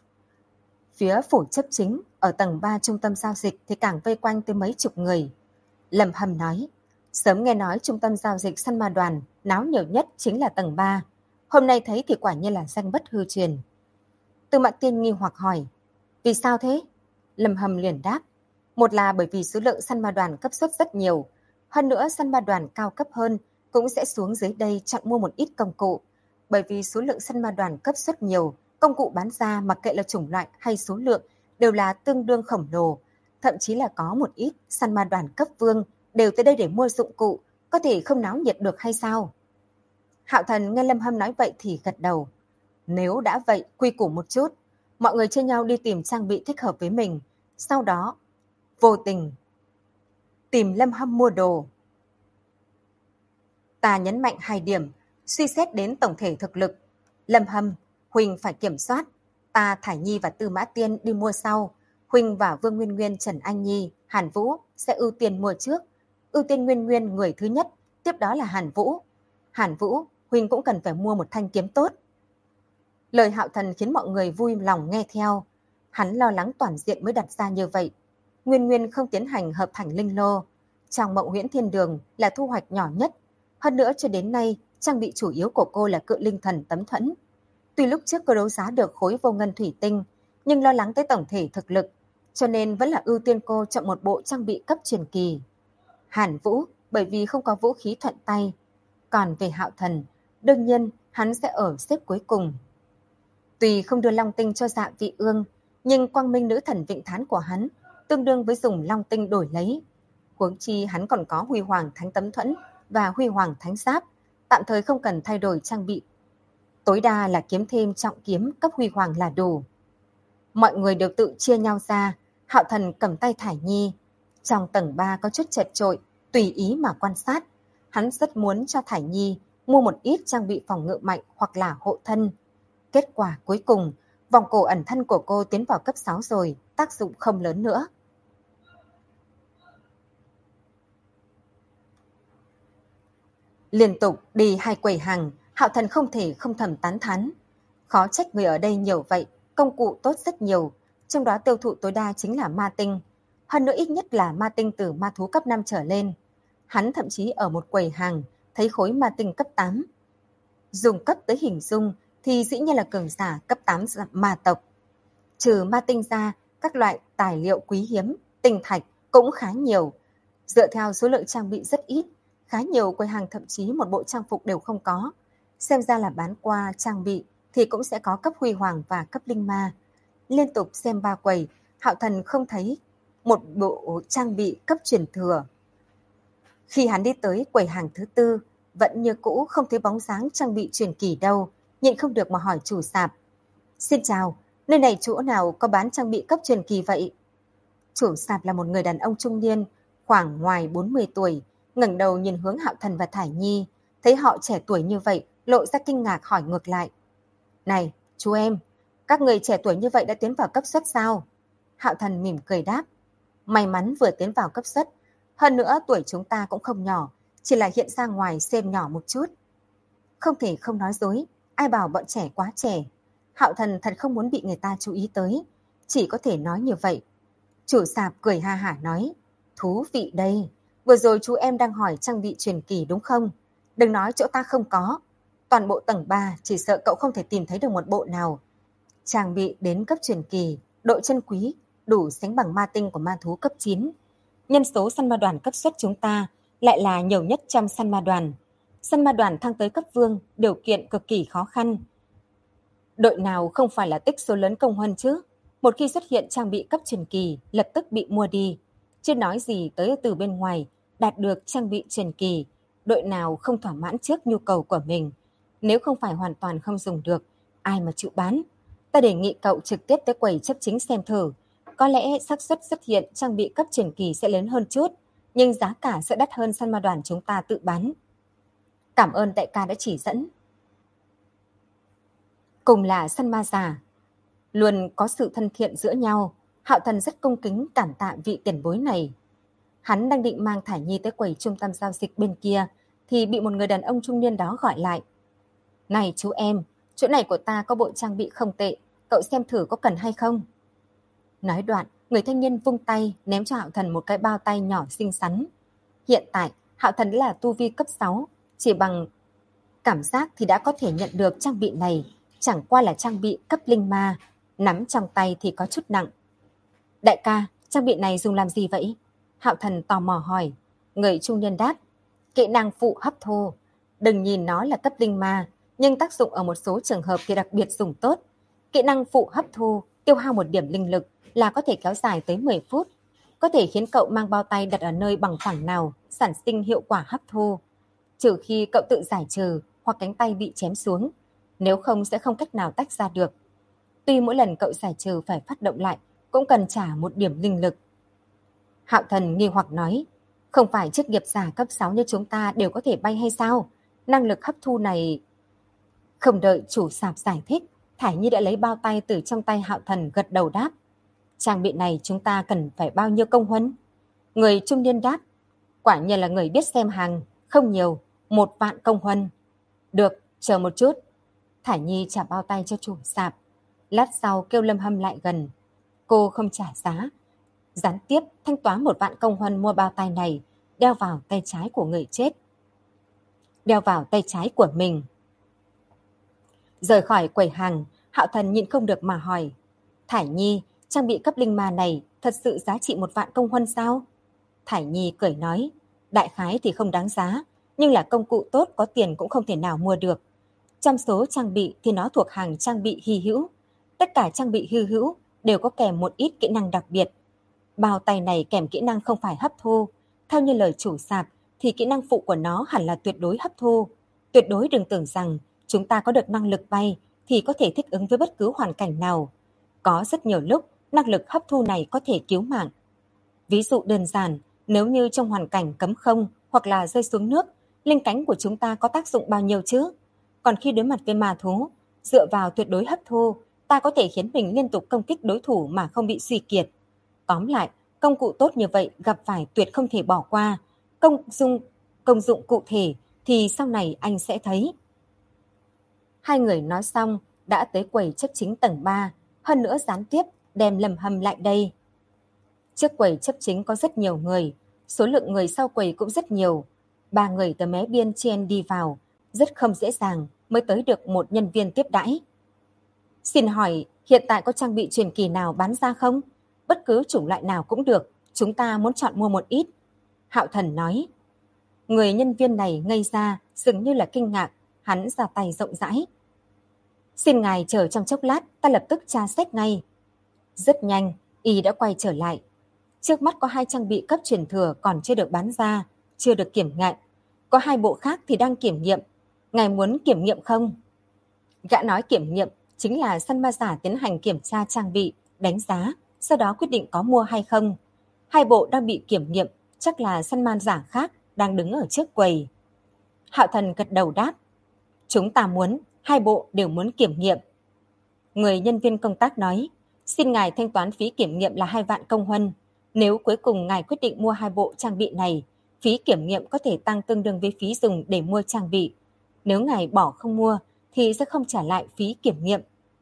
phía phủ chấp chính, ở tầng 3 trung tâm giao dịch thì càng vây quanh tới mấy chục người. Lâm Hâm nói, sớm nghe nói trung tâm giao dịch săn ma đoàn náo nhiều nhất chính là tầng 3. Hôm nay thấy thì quả nhiên là danh bất hư truyền. Tư Mạn Tiên nghi hoặc hỏi, vì sao thế? Lâm Hâm liền đáp, một là bởi vì số lượng săn ma đoàn cấp xuất rất nhiều. Hơn nữa săn ma đoàn cao cấp hơn cũng sẽ xuống dưới đây chọn mua một ít công cụ. Bởi vì số lượng săn ma đoàn cấp xuất nhiều, công cụ bán ra mặc kệ là chủng loại hay số lượng đều là tương đương khổng lồ. Thậm chí là có một ít săn ma đoàn cấp vương đều tới đây để mua dụng cụ, có thể không náo nhiệt được hay sao? Hạo Thần nghe Lâm Hâm nói vậy thì gật đầu. Nếu đã vậy, quy củ một chút. Mọi người chia nhau đi tìm trang bị thích hợp với mình. Sau đó, vô tình tìm Lâm Hâm mua đồ. Ta nhấn mạnh 2 điểm, suy xét đến tổng thể thực lực. Lâm Hâm, Huỳnh phải kiểm soát. Ta Thải Nhi và Tư Mã Tiên đi mua sau. Huỳnh và Vương Nguyên Nguyên, Trần Anh Nhi, Hàn Vũ sẽ ưu tiên mua trước. Ưu tiên Nguyên Nguyên người thứ nhất, tiếp đó là Hàn Vũ. Hàn Vũ, Huỳnh cũng cần phải mua một thanh kiếm tốt. Lời Hạo Thần khiến mọi người vui lòng nghe theo. Hắn lo lắng toàn diện mới đặt ra như vậy. Nguyên Nguyên không tiến hành hợp thành linh lô. Trong Mộng Huyễn Thiên Đường là thu hoạch nhỏ nhất. Hơn nữa cho đến nay, trang bị chủ yếu của cô là cự linh thần tấm thuẫn. Tuy lúc trước cô đấu giá được khối vô ngân thủy tinh, nhưng lo lắng tới tổng thể thực lực, cho nên vẫn là ưu tiên cô chọn một bộ trang bị cấp truyền kỳ. Hàn Vũ, bởi vì không có vũ khí thuận tay. Còn về Hạo Thần, đương nhiên hắn sẽ ở xếp cuối cùng. Tuy không đưa long tinh cho Dạ Vị Ương, nhưng quang minh nữ thần Vịnh Thán của hắn tương đương với dùng long tinh đổi lấy. Huống chi hắn còn có huy hoàng thánh tấm thuẫn và huy hoàng thánh giáp, tạm thời không cần thay đổi trang bị. Tối đa là kiếm thêm trọng kiếm cấp huy hoàng là đủ. Mọi người đều tự chia nhau ra, Hạo Thần cầm tay Thải Nhi. Trong tầng 3 có chút chật chội, tùy ý mà quan sát. Hắn rất muốn cho Thải Nhi mua một ít trang bị phòng ngự mạnh hoặc là hộ thân. Kết quả cuối cùng, vòng cổ ẩn thân của cô tiến vào cấp 6 rồi, tác dụng không lớn nữa. Liên tục đi 2 quầy hàng, Hạo Thần không thể không thầm tán thán. Khó trách người ở đây nhiều vậy, công cụ tốt rất nhiều, trong đó tiêu thụ tối đa chính là ma tinh. Hơn nữa ít nhất là ma tinh từ ma thú cấp 5 trở lên. Hắn thậm chí ở một quầy hàng thấy khối ma tinh cấp 8. Dùng cấp tới hình dung thì dĩ nhiên là cường giả cấp 8 ma tộc. Trừ ma tinh ra, các loại tài liệu quý hiếm, tinh thạch cũng khá nhiều. Dựa theo số lượng trang bị rất ít, khá nhiều quầy hàng thậm chí một bộ trang phục đều không có. Xem ra là bán qua trang bị thì cũng sẽ có cấp huy hoàng và cấp linh ma. Liên tục xem 3 quầy, Hạo Thần không thấy một bộ trang bị cấp truyền thừa. Khi hắn đi tới quầy hàng thứ 4, vẫn như cũ không thấy bóng dáng trang bị truyền kỳ đâu, nhịn không được mà hỏi chủ sạp. Xin chào, nơi này chỗ nào có bán trang bị cấp truyền kỳ vậy? Chủ sạp là một người đàn ông trung niên, khoảng ngoài 40 tuổi, ngẩng đầu nhìn hướng Hạo Thần và Thải Nhi, thấy họ trẻ tuổi như vậy, lộ ra kinh ngạc hỏi ngược lại. Này, chú em, các người trẻ tuổi như vậy đã tiến vào cấp suất sao? Hạo Thần mỉm cười đáp. May mắn vừa tiến vào cấp suất, hơn nữa tuổi chúng ta cũng không nhỏ, chỉ là hiện ra ngoài xem nhỏ một chút. Không thể không nói dối, ai bảo bọn trẻ quá trẻ. Hạo Thần thật không muốn bị người ta chú ý tới, chỉ có thể nói như vậy. Chủ sạp cười ha hả nói, thú vị đây, vừa rồi chú em đang hỏi trang bị truyền kỳ đúng không? Đừng nói chỗ ta không có, toàn bộ tầng 3 chỉ sợ cậu không thể tìm thấy được một bộ nào. Trang bị đến cấp truyền kỳ, độ chân quý, đủ sánh bằng ma tinh của ma thú cấp 9. Nhân số săn ma đoàn cấp suất chúng ta lại là nhiều nhất trong săn ma đoàn. Săn ma đoàn thăng tới cấp vương, điều kiện cực kỳ khó khăn. Đội nào không phải là tích số lớn công huân chứ? Một khi xuất hiện trang bị cấp truyền kỳ, lập tức bị mua đi. Chưa nói gì tới từ bên ngoài, đạt được trang bị truyền kỳ, đội nào không thỏa mãn trước nhu cầu của mình. Nếu không phải hoàn toàn không dùng được, ai mà chịu bán? Ta đề nghị cậu trực tiếp tới quầy chấp chính xem thử. Có lẽ xác suất xuất hiện trang bị cấp truyền kỳ sẽ lớn hơn chút, nhưng giá cả sẽ đắt hơn săn ma đoàn chúng ta tự bán. Cảm ơn đại ca đã chỉ dẫn. Cùng là săn ma già, luôn có sự thân thiện giữa nhau, Hạo Thần rất cung kính cảm tạ vị tiền bối này. Hắn đang định mang Thải Nhi tới quầy trung tâm giao dịch bên kia, thì bị một người đàn ông trung niên đó gọi lại. Này chú em, chỗ này của ta có bộ trang bị không tệ, cậu xem thử có cần hay không? Nói đoạn, người thanh niên vung tay ném cho Hạo Thần một cái bao tay nhỏ xinh xắn. Hiện tại, Hạo Thần là tu vi cấp 6, chỉ bằng cảm giác thì đã có thể nhận được trang bị này, chẳng qua là trang bị cấp linh ma, nắm trong tay thì có chút nặng. Đại ca, trang bị này dùng làm gì vậy? Hạo Thần tò mò hỏi. Người trung niên đáp, kỹ năng phụ hấp thu. Đừng nhìn nó là cấp linh ma, nhưng tác dụng ở một số trường hợp thì đặc biệt dùng tốt. Kỹ năng phụ hấp thu tiêu hao một điểm linh lực là có thể kéo dài tới 10 phút. Có thể khiến cậu mang bao tay đặt ở nơi bằng phẳng nào, sản sinh hiệu quả hấp thu. Trừ khi cậu tự giải trừ hoặc cánh tay bị chém xuống, nếu không sẽ không cách nào tách ra được. Tuy mỗi lần cậu giải trừ phải phát động lại, cũng cần trả một điểm linh lực. Hạo Thần nghi hoặc nói, không phải chức nghiệp giả cấp 6 như chúng ta đều có thể bay hay sao? Năng lực hấp thu này... Không đợi chủ sạp giải thích, Thải Nhi đã lấy bao tay từ trong tay Hạo Thần gật đầu đáp. Trang bị này chúng ta cần phải bao nhiêu công huân? Người trung niên đáp, quả nhiên là người biết xem hàng, không nhiều, 1 vạn công huân. Được, chờ một chút. Thải Nhi trả bao tay cho chủ sạp. Lát sau kêu Lâm Hâm lại gần. Cô không trả giá, gián tiếp thanh toán 1 vạn công huân mua bao tay này, đeo vào tay trái của người chết. Đeo vào tay trái của mình. Rời khỏi quầy hàng, Hạo Thần nhịn không được mà hỏi. Thải Nhi, trang bị cấp linh ma này thật sự giá trị 1 vạn công huân sao? Thải Nhi cười nói, đại khái thì không đáng giá, nhưng là công cụ tốt có tiền cũng không thể nào mua được. Trong số trang bị thì nó thuộc hàng trang bị hy hữu. Tất cả trang bị hy hữu đều có kèm một ít kỹ năng đặc biệt. Bao tay này kèm kỹ năng không phải hấp thu. Theo như lời chủ sạp thì kỹ năng phụ của nó hẳn là tuyệt đối hấp thu. Tuyệt đối đừng tưởng rằng chúng ta có được năng lực bay thì có thể thích ứng với bất cứ hoàn cảnh nào. Có rất nhiều lúc năng lực hấp thu này có thể cứu mạng. Ví dụ đơn giản, nếu như trong hoàn cảnh cấm không hoặc là rơi xuống nước, linh cánh của chúng ta có tác dụng bao nhiêu chứ? Còn khi đối mặt với ma thú, dựa vào tuyệt đối hấp thu, ta có thể khiến mình liên tục công kích đối thủ mà không bị suy kiệt. Tóm lại, công cụ tốt như vậy gặp phải tuyệt không thể bỏ qua. Công dụng cụ thể thì sau này anh sẽ thấy. Hai người nói xong, đã tới quầy chấp chính tầng 3, hơn nữa gián tiếp đem Lâm Hâm lại đây. Trước quầy chấp chính có rất nhiều người, số lượng người sau quầy cũng rất nhiều. 3 người từ mé biên trên đi vào, rất không dễ dàng mới tới được một nhân viên tiếp đãi. Xin hỏi, hiện tại có trang bị truyền kỳ nào bán ra không? Bất cứ chủng loại nào cũng được, chúng ta muốn chọn mua một ít. Hạo Thần nói. Người nhân viên này ngây ra, dường như là kinh ngạc, hắn ra tay rộng rãi. Xin ngài chờ trong chốc lát, ta lập tức tra xét ngay. Rất nhanh, y đã quay trở lại. Trước mắt có 2 trang bị cấp truyền thừa còn chưa được bán ra, chưa được kiểm nghiệm. Có 2 bộ khác thì đang kiểm nghiệm. Ngài muốn kiểm nghiệm không? Gã nói kiểm nghiệm chính là săn ma giả tiến hành kiểm tra trang bị, đánh giá, sau đó quyết định có mua hay không. 2 bộ đang bị kiểm nghiệm, chắc là săn ma giả khác đang đứng ở trước quầy. Hạo Thần gật đầu đáp. Chúng ta muốn, 2 bộ đều muốn kiểm nghiệm. Người nhân viên công tác nói, xin ngài thanh toán phí kiểm nghiệm là 2 vạn công huân. Nếu cuối cùng ngài quyết định mua 2 bộ trang bị này, phí kiểm nghiệm có thể tăng tương đương với phí dùng để mua trang bị. Nếu ngài bỏ không mua, thì sẽ không trả lại phí kiểm nghiệm.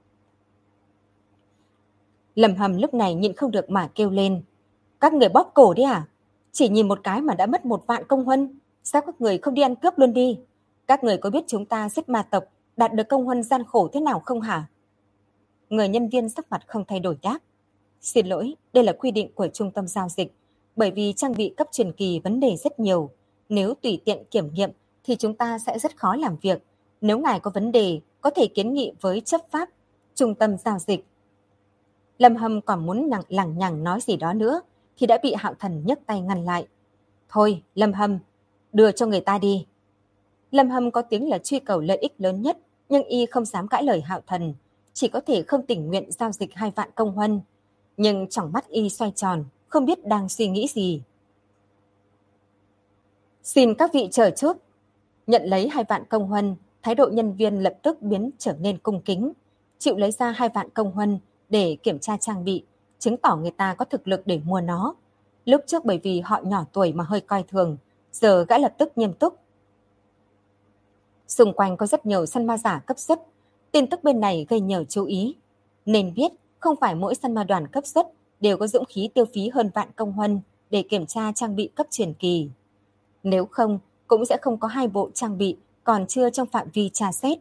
Lâm Hâm lúc này nhịn không được mà kêu lên. Các người bóp cổ đi à? Chỉ nhìn một cái mà đã mất 1 vạn công huân. Sao các người không đi ăn cướp luôn đi? Các người có biết chúng ta giết ma tộc đạt được công huân gian khổ thế nào không hả? Người nhân viên sắc mặt không thay đổi đáp. Xin lỗi, đây là quy định của trung tâm giao dịch. Bởi vì trang bị cấp truyền kỳ vấn đề rất nhiều. Nếu tùy tiện kiểm nghiệm thì chúng ta sẽ rất khó làm việc. Nếu ngài có vấn đề, có thể kiến nghị với chấp pháp, trung tâm giao dịch. Lâm Hâm còn muốn lằng nhằng nói gì đó nữa, thì đã bị Hạo Thần nhấc tay ngăn lại. Thôi, Lâm Hâm, đưa cho người ta đi. Lâm Hâm có tiếng là truy cầu lợi ích lớn nhất, nhưng y không dám cãi lời Hạo Thần, chỉ có thể không tình nguyện giao dịch 2 vạn công huân. Nhưng trong mắt y xoay tròn, không biết đang suy nghĩ gì. Xin các vị chờ chút. Nhận lấy 2 vạn công huân, thái độ nhân viên lập tức biến trở nên cung kính, chịu lấy ra 2 vạn công huân để kiểm tra trang bị, chứng tỏ người ta có thực lực để mua nó. Lúc trước bởi vì họ nhỏ tuổi mà hơi coi thường, giờ gã lập tức nghiêm túc. Xung quanh có rất nhiều săn ma giả cấp xuất, tin tức bên này gây nhiều chú ý. Nên biết không phải mỗi săn ma đoàn cấp xuất đều có dũng khí tiêu phí hơn vạn công huân để kiểm tra trang bị cấp truyền kỳ. Nếu không, cũng sẽ không có 2 bộ trang bị còn chưa trong phạm vi tra xét.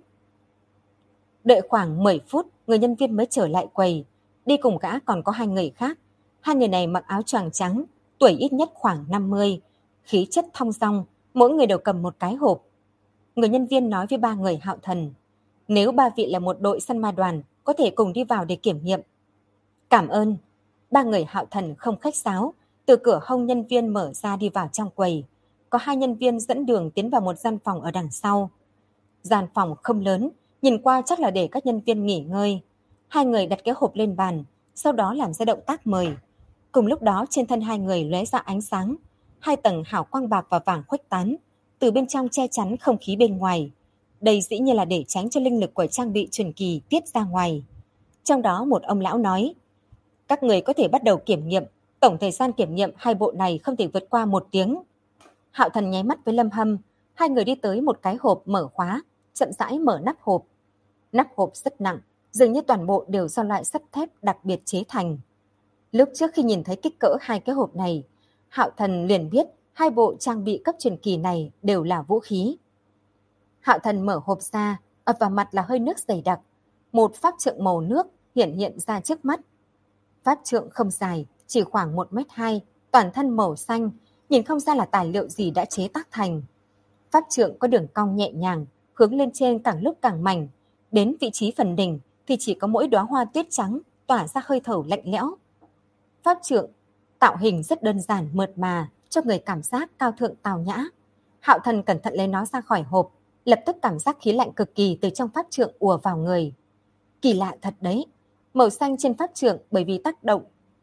Đợi khoảng 10 phút, người nhân viên mới trở lại quầy. Đi cùng gã còn có 2 người khác. 2 người này mặc áo choàng trắng, tuổi ít nhất khoảng 50, khí chất thong dong, mỗi người đều cầm một cái hộp. Người nhân viên nói với 3 người Hạo Thần, nếu 3 vị là một đội săn ma đoàn, có thể cùng đi vào để kiểm nghiệm. Cảm ơn. 3 người Hạo Thần không khách sáo, từ cửa hông nhân viên mở ra đi vào trong quầy. Có 2 nhân viên dẫn đường tiến vào một gian phòng ở đằng sau. Gian phòng không lớn, nhìn qua chắc là để các nhân viên nghỉ ngơi. 2 người đặt cái hộp lên bàn, sau đó làm ra động tác mời. Cùng lúc đó trên thân 2 người lóe ra ánh sáng, 2 tầng hào quang bạc và vàng khuếch tán, từ bên trong che chắn không khí bên ngoài. Đây dĩ nhiên là để tránh cho linh lực của trang bị truyền kỳ tiết ra ngoài. Trong đó một ông lão nói, các người có thể bắt đầu kiểm nghiệm, tổng thời gian kiểm nghiệm 2 bộ này không thể vượt qua 1 tiếng. Hạo Thần nháy mắt với Lâm Hâm, 2 người đi tới một cái hộp mở khóa, chậm rãi mở nắp hộp. Nắp hộp rất nặng, dường như toàn bộ đều do loại sắt thép đặc biệt chế thành. Lúc trước khi nhìn thấy kích cỡ 2 cái hộp này, Hạo Thần liền biết 2 bộ trang bị cấp truyền kỳ này đều là vũ khí. Hạo Thần mở hộp ra, ập vào mặt là hơi nước dày đặc. Một pháp trượng màu nước hiện ra trước mắt. Pháp trượng không dài, chỉ khoảng 1m2, toàn thân màu xanh, nhìn không ra là tài liệu gì đã chế tác thành. Pháp trượng có đường cong nhẹ nhàng, hướng lên trên càng lúc càng mảnh. Đến vị trí phần đỉnh thì chỉ có mỗi đóa hoa tuyết trắng tỏa ra hơi thở lạnh lẽo. Pháp trượng tạo hình rất đơn giản mượt mà, cho người cảm giác cao thượng tào nhã. Hạo Thần cẩn thận lấy nó ra khỏi hộp, lập tức cảm giác khí lạnh cực kỳ từ trong pháp trượng ùa vào người. Kỳ lạ thật đấy, màu xanh trên pháp trượng bởi vì tác động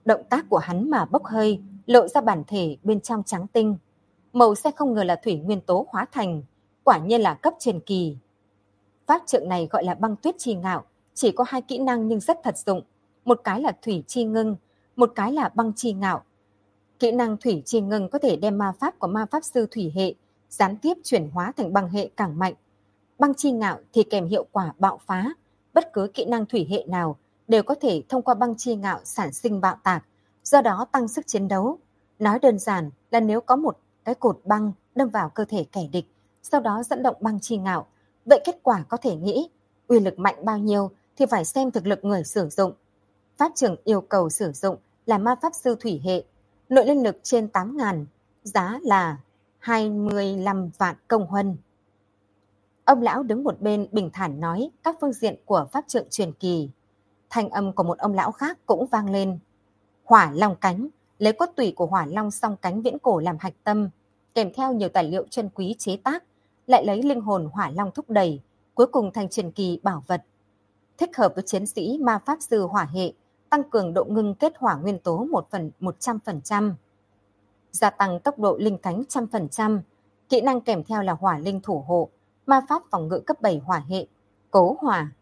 Động tác của hắn mà bốc hơi, lộ ra bản thể bên trong trắng tinh. Màu xanh không ngờ là thủy nguyên tố hóa thành, quả nhiên là cấp truyền kỳ. Pháp trượng này gọi là băng tuyết chi ngạo, chỉ có 2 kỹ năng nhưng rất thật dụng. Một cái là thủy chi ngưng, một cái là băng chi ngạo. Kỹ năng thủy chi ngưng có thể đem ma pháp của ma pháp sư thủy hệ gián tiếp chuyển hóa thành băng hệ càng mạnh. Băng chi ngạo thì kèm hiệu quả bạo phá, bất cứ kỹ năng thủy hệ nào đều có thể thông qua băng chi ngạo sản sinh bạo tạc, do đó tăng sức chiến đấu. Nói đơn giản là nếu có một cái cột băng đâm vào cơ thể kẻ địch, sau đó dẫn động băng chi ngạo, vậy kết quả có thể nghĩ, uy lực mạnh bao nhiêu thì phải xem thực lực người sử dụng. Pháp trưởng yêu cầu sử dụng là ma pháp sư thủy hệ, nội linh lực trên 8.000, giá là 25 vạn công huân. Ông lão đứng một bên bình thản nói các phương diện của pháp trượng truyền kỳ. Thanh âm của một ông lão khác cũng vang lên. Hỏa long cánh, lấy cốt tủy của hỏa long song cánh viễn cổ làm hạch tâm, kèm theo nhiều tài liệu chân quý chế tác, lại lấy linh hồn hỏa long thúc đẩy, cuối cùng thành truyền kỳ bảo vật. Thích hợp với chiến sĩ ma pháp sư hỏa hệ, tăng cường độ ngưng kết hỏa nguyên tố 100%, gia tăng tốc độ linh cánh 100%, kỹ năng kèm theo là hỏa linh thủ hộ, ma pháp phòng ngự cấp 7 hỏa hệ, cố hỏa.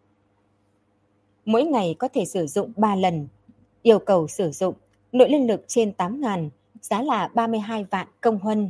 Mỗi ngày có thể sử dụng 3 lần, yêu cầu sử dụng nội linh lực trên 8.000, giá là 32 vạn công huân.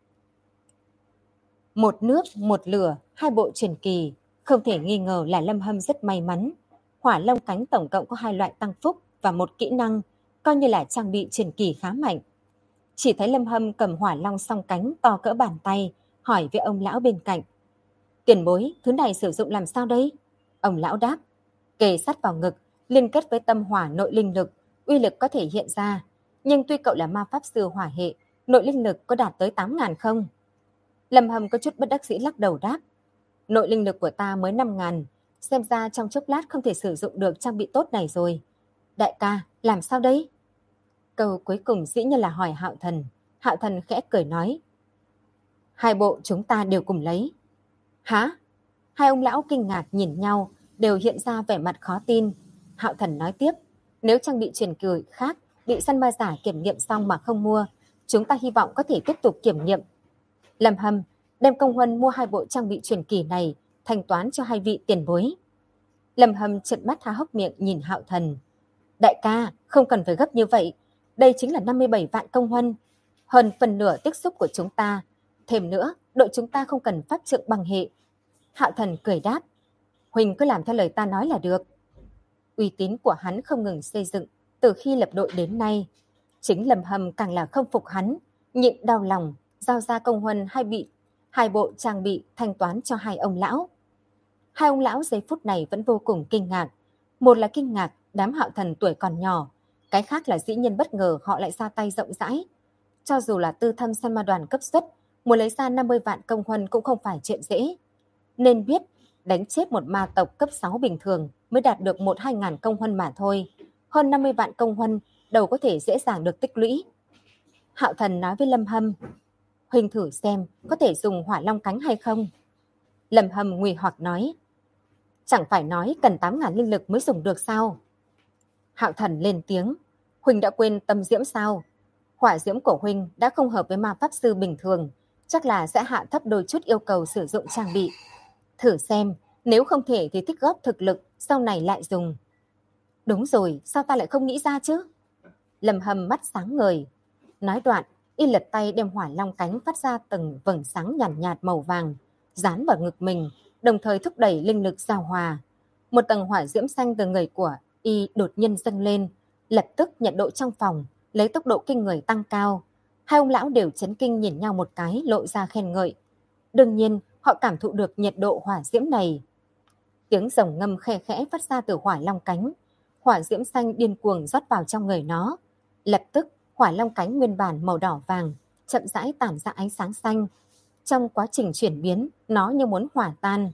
Một nước, một lửa, 2 bộ truyền kỳ, không thể nghi ngờ là Lâm Hâm rất may mắn. Hỏa long cánh tổng cộng có 2 loại tăng phúc và 1 kỹ năng, coi như là trang bị truyền kỳ khá mạnh. Chỉ thấy Lâm Hâm cầm hỏa long song cánh to cỡ bàn tay, hỏi với ông lão bên cạnh. Tiền bối, thứ này sử dụng làm sao đây? Ông lão đáp, kề sát vào ngực, liên kết với tâm hỏa nội linh lực, uy lực có thể hiện ra. Nhưng tuy cậu là ma pháp sư hỏa hệ, nội linh lực có đạt tới 8.000 không? Lâm Hâm có chút bất đắc dĩ lắc đầu đáp. Nội linh lực của ta mới 5.000, xem ra trong chốc lát không thể sử dụng được trang bị tốt này rồi. Đại ca, làm sao đấy? Câu cuối cùng dĩ nhiên là hỏi Hạo Thần. Hạo Thần khẽ cười nói. 2 bộ chúng ta đều cùng lấy. Hả? 2 ông lão kinh ngạc nhìn nhau, đều hiện ra vẻ mặt khó tin. Hạo Thần nói tiếp, nếu trang bị truyền kỳ khác bị săn ma giả kiểm nghiệm xong mà không mua, chúng ta hy vọng có thể tiếp tục kiểm nghiệm. Lâm Hâm, đem công huân mua 2 bộ trang bị truyền kỳ này, thanh toán cho 2 vị tiền bối. Lâm Hâm trợn mắt há hốc miệng nhìn Hạo Thần. Đại ca, không cần phải gấp như vậy, đây chính là 57 vạn công huân, hơn phần nửa tích xúc của chúng ta. Thêm nữa, đội chúng ta không cần pháp trượng bằng hệ. Hạo Thần cười đáp, Huỳnh cứ làm theo lời ta nói là được. Uy tín của hắn không ngừng xây dựng từ khi lập đội đến nay. Chính Lâm Hâm càng là không phục hắn, nhịn đau lòng, giao ra công huân 2 bộ trang bị thanh toán cho 2 ông lão. 2 ông lão giây phút này vẫn vô cùng kinh ngạc. Một là kinh ngạc đám Hạo Thần tuổi còn nhỏ, cái khác là dĩ nhiên bất ngờ họ lại ra tay rộng rãi. Cho dù là tư thâm săn ma đoàn cấp xuất, muốn lấy ra 50 vạn công huân cũng không phải chuyện dễ. Nên biết, đánh chết một ma tộc cấp 6 bình thường mới đạt được 1-2 ngàn công huân mà thôi. Hơn 50 vạn công huân đâu có thể dễ dàng được tích lũy. Hạo Thần nói với Lâm Hâm, Huỳnh thử xem có thể dùng hỏa long cánh hay không. Lâm Hâm nghi hoặc nói, chẳng phải nói cần 8.000 linh lực mới dùng được sao? Hạo Thần lên tiếng, Huỳnh đã quên tâm diễm sao? Hỏa diễm của Huỳnh đã không hợp với ma pháp sư bình thường, chắc là sẽ hạ thấp đôi chút yêu cầu sử dụng trang bị. Thử xem, nếu không thể thì tích góp thực lực, sau này lại dùng. Đúng rồi, sao ta lại không nghĩ ra chứ? Lâm Hâm mắt sáng ngời. Nói đoạn, y lật tay đem hỏa long cánh phát ra từng vầng sáng nhàn nhạt màu vàng, dán vào ngực mình, đồng thời thúc đẩy linh lực giao hòa. Một tầng hỏa diễm xanh từ người của y đột nhiên dâng lên, lập tức nhiệt độ trong phòng lấy tốc độ kinh người tăng cao. 2 ông lão đều chấn kinh nhìn nhau một cái, lộ ra khen ngợi. Đương nhiên, họ cảm thụ được nhiệt độ hỏa diễm này. Tiếng rồng ngâm khe khẽ phát ra từ hỏa long cánh. Hỏa diễm xanh điên cuồng rót vào trong người nó. Lập tức, hỏa long cánh nguyên bản màu đỏ vàng, chậm rãi tản ra ánh sáng xanh. Trong quá trình chuyển biến, nó như muốn hỏa tan.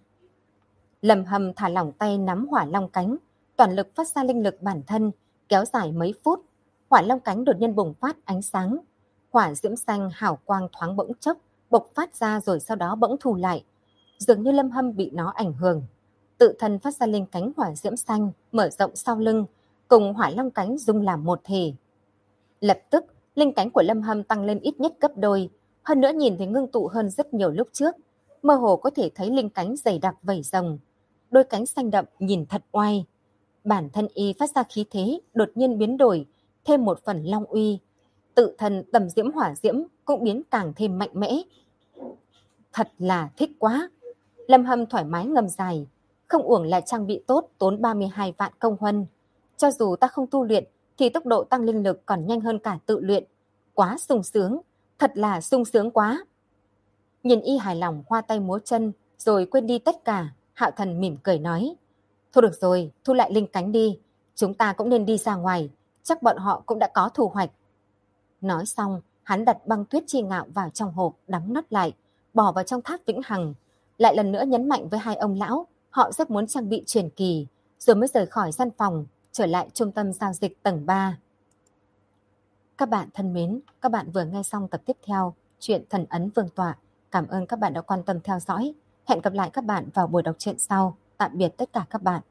Lâm Hâm thả lỏng tay nắm hỏa long cánh, toàn lực phát ra linh lực bản thân, kéo dài mấy phút. Hỏa long cánh đột nhiên bùng phát ánh sáng. Hỏa diễm xanh hào quang thoáng bỗng chốc, bộc phát ra rồi sau đó bỗng thu lại. Dường như Lâm Hâm bị nó ảnh hưởng. Tự thân phát ra linh cánh hỏa diễm xanh, mở rộng sau lưng, cùng hỏa long cánh dung làm một thể. Lập tức, linh cánh của Lâm Hâm tăng lên ít nhất gấp đôi, hơn nữa nhìn thấy ngưng tụ hơn rất nhiều lúc trước, mơ hồ có thể thấy linh cánh dày đặc vảy rồng, đôi cánh xanh đậm nhìn thật oai. Bản thân y phát ra khí thế đột nhiên biến đổi, thêm một phần long uy, tự thân tầm diễm hỏa diễm cũng biến càng thêm mạnh mẽ. Thật là thích quá. Lâm Hâm thoải mái ngầm dài, không uổng là trang bị tốt tốn 32 vạn công huân. Cho dù ta không tu luyện thì tốc độ tăng linh lực còn nhanh hơn cả tự luyện. Quá sung sướng, thật là sung sướng quá. Nhìn y hài lòng hoa tay múa chân rồi quên đi tất cả, Hạo Thần mỉm cười nói: Thôi được rồi, thu lại linh cánh đi, chúng ta cũng nên đi ra ngoài, chắc bọn họ cũng đã có thu hoạch. Nói xong, hắn đặt băng tuyết chi ngạo vào trong hộp, đóng nắp lại, bỏ vào trong tháp vĩnh hằng, lại lần nữa nhấn mạnh với hai ông lão, họ rất muốn trang bị truyền kỳ, rồi mới rời khỏi gian phòng, trở lại trung tâm giao dịch tầng 3. Các bạn thân mến, các bạn vừa nghe xong tập tiếp theo truyện Thần Ấn Vương Tọa. Cảm ơn các bạn đã quan tâm theo dõi. Hẹn gặp lại các bạn vào buổi đọc truyện sau. Tạm biệt tất cả các bạn.